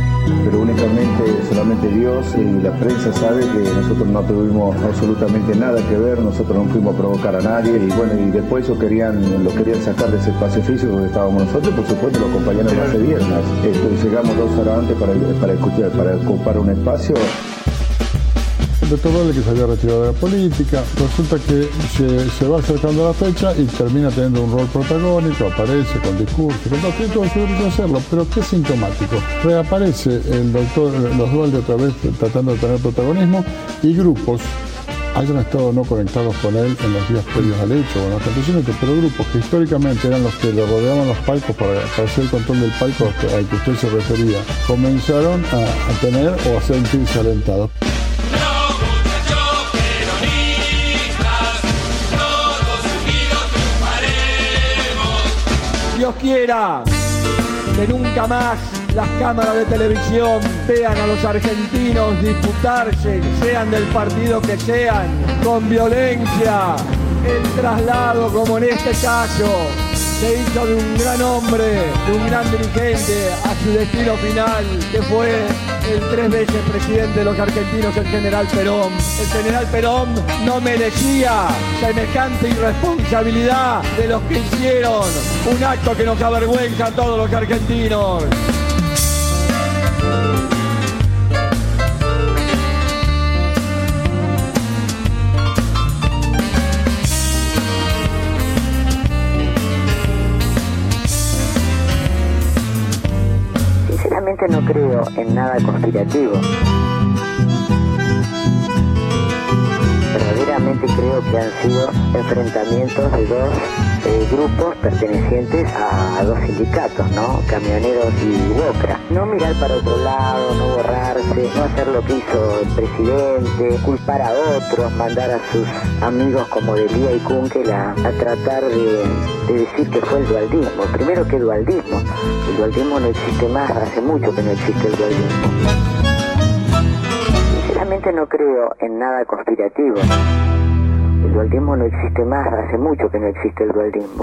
pero únicamente, solamente Dios y la prensa sabe que nosotros no tuvimos absolutamente nada que ver, nosotros no fuimos a provocar a nadie, y bueno, y después ellos querían, lo querían sacar de ese espacio físico que estábamos nosotros, por supuesto lo acompañaron hace viernes. Entonces llegamos dos horas antes para, para escuchar, para ocupar un espacio. El doctor Valle, que se había retirado de la política, resulta que se, se va acercando a la fecha y termina teniendo un rol protagónico, aparece con discurso, con todo, tiene todo su derecho a hacerlo, pero qué sintomático. Reaparece el doctor, los Dualde otra vez tratando de tener protagonismo, y grupos hayan estado no conectados con él en los días previos al hecho o en los acontecimientos, pero grupos que históricamente eran los que le rodeaban los palcos para, para hacer el control del palco al que usted se refería, comenzaron a, a tener o a sentirse alentados. Dios quiera que nunca más las cámaras de televisión vean a los argentinos disputarse, sean del partido que sean, con violencia, el traslado, como en este caso, se hizo de un gran hombre, de un gran dirigente, a su destino final, que fue el tres veces presidente de los argentinos, el general Perón. El general Perón no merecía semejante irresponsabilidad de los que hicieron un acto que nos avergüenza a todos los argentinos. Sinceramente no creo en nada conspirativo. Verdaderamente creo que han sido enfrentamientos de dos eh, grupos pertenecientes a, a dos sindicatos, ¿no? Camioneros y Bocra. No mirar para otro lado, no borrarse, no hacer lo que hizo el presidente, culpar a otros, mandar a sus amigos como Delía y Kunkel a, a tratar de, de decir que fue el dualdismo. Primero, ¿qué dualdismo? El dualdismo no existe más, hace mucho que no existe el dualdismo. Sinceramente no creo en nada conspirativo. El dualdismo no existe más, hace mucho que no existe el dualdismo.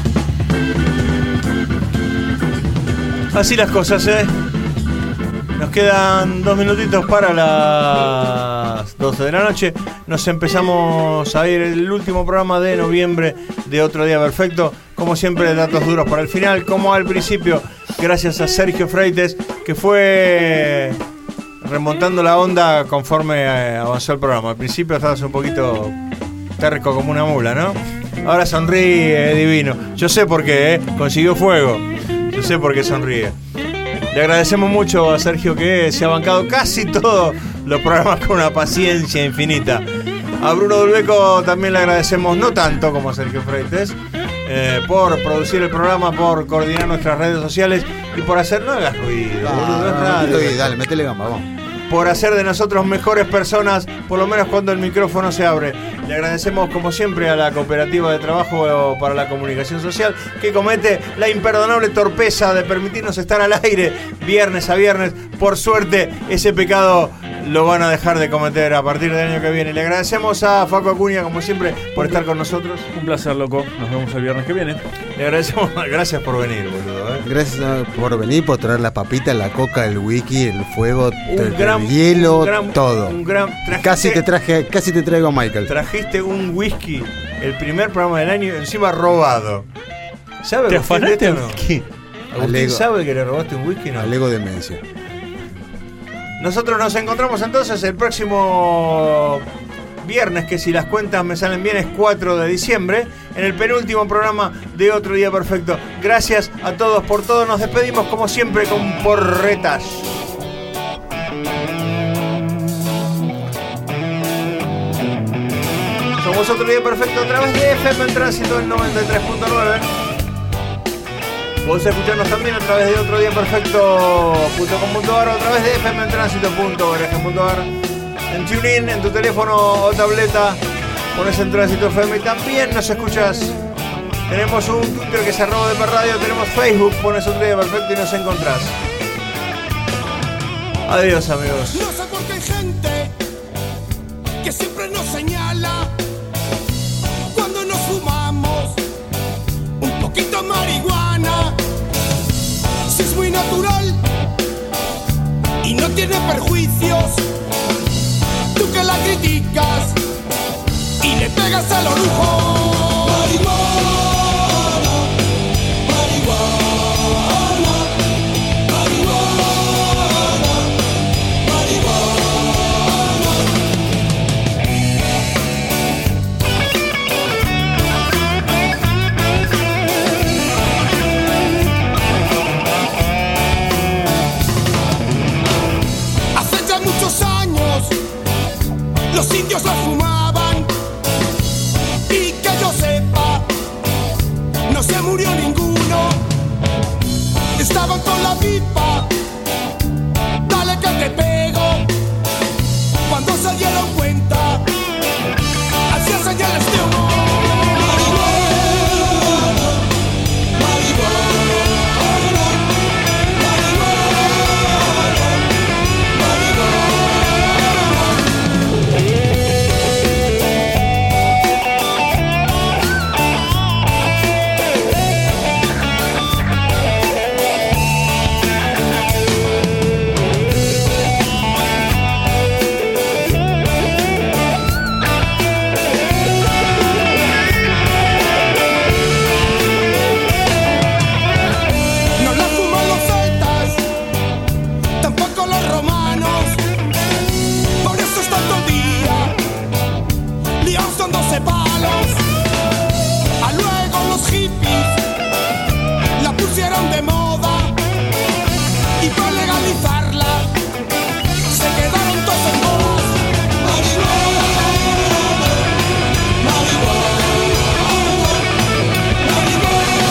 Así las cosas, ¿eh? Nos quedan dos minutitos para las doce de la noche. Nos empezamos a ir el último programa de noviembre de Otro Día Perfecto. Como siempre, datos duros para el final. Como al principio, gracias a Sergio Freites, que fue remontando la onda conforme avanzó el programa. Al principio estabas un poquito terco como una mula, ¿no? Ahora sonríe, es divino. Yo sé por qué, ¿eh? Consiguió fuego. Yo sé por qué sonríe. Le agradecemos mucho a Sergio, que se ha bancado casi todos los programas con una paciencia infinita. A Bruno Dulbeco también le agradecemos, no tanto como a Sergio Freites, eh, por producir el programa, por coordinar nuestras redes sociales y por hacer... No hagas ruido, ah, boludo, no, no, no, no, dale, métele gamba, vamos. Por hacer de nosotros mejores personas, por lo menos cuando el micrófono se abre. Le agradecemos como siempre a la Cooperativa de Trabajo para la Comunicación Social, que comete la imperdonable torpeza de permitirnos estar al aire viernes a viernes. Por suerte, ese pecado lo van a dejar de cometer a partir del año que viene. Le agradecemos a Facu Acuña, como siempre, por estar con nosotros. Un placer, loco. Nos vemos el viernes que viene. Le agradecemos, gracias por venir, boludo. ¿eh? Gracias por venir, por traer la papita, la coca, el wiki, el fuego, un el, gran, el hielo, un gran, todo. Un gran, trajiste, casi te traje, casi te traigo a Michael. Trajiste un whisky, el primer programa del año, encima robado. ¿Sabe ¿Te afanaste un whisky? ¿Agustín sabe que le robaste un whisky? No. Alego demencia. Nosotros nos encontramos entonces el próximo viernes, que si las cuentas me salen bien es cuatro de diciembre, en el penúltimo programa de Otro Día Perfecto. Gracias a todos por todo. Nos despedimos como siempre con porretas. Somos Otro Día Perfecto a través de F M en Tránsito en noventa y tres punto nueve. Podés escucharnos también a través de otro día perfecto punto com punto a r o a través de f m en tránsito punto org punto a r. En TuneIn, en tu teléfono o tableta, pones en Tránsito F M y también nos escuchas. Tenemos un Twitter que es arroba de Radio, tenemos Facebook, pones Otro Día Perfecto y nos encontrás. Adiós, amigos. No sé por qué hay gente que siempre nos señala cuando nos fumamos un poquito de marihuana. Si es muy natural y no tiene perjuicios. Tú que la criticas y le pegas a los lujos. Marihuana, marihuana, marihuana, marihuana. Hace ya muchos años los indios la fumaban y que yo sepa no se murió ninguno. Estaban con la pipa, dale que te pego. Cuando se dieron cuenta, hacía señales de humo. Marihuana, marihuana, marihuana, marihuana. No la fuman los celtas, tampoco los romanos. Por eso está todo el día liados con doce palos. A luego los hippies la pusieron de moda y para legalizarla se quedaron todos en bolas. Marihuana, marihuana, marihuana,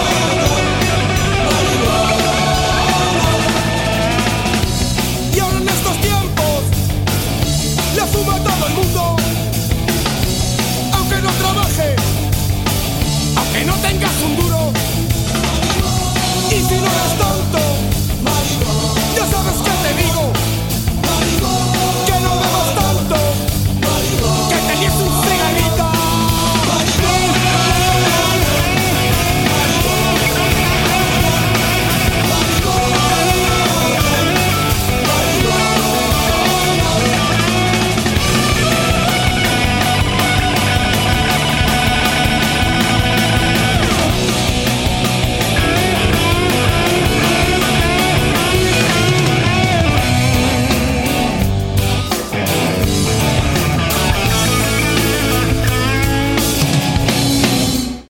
marihuana. Y ahora en estos tiempos la fuma todo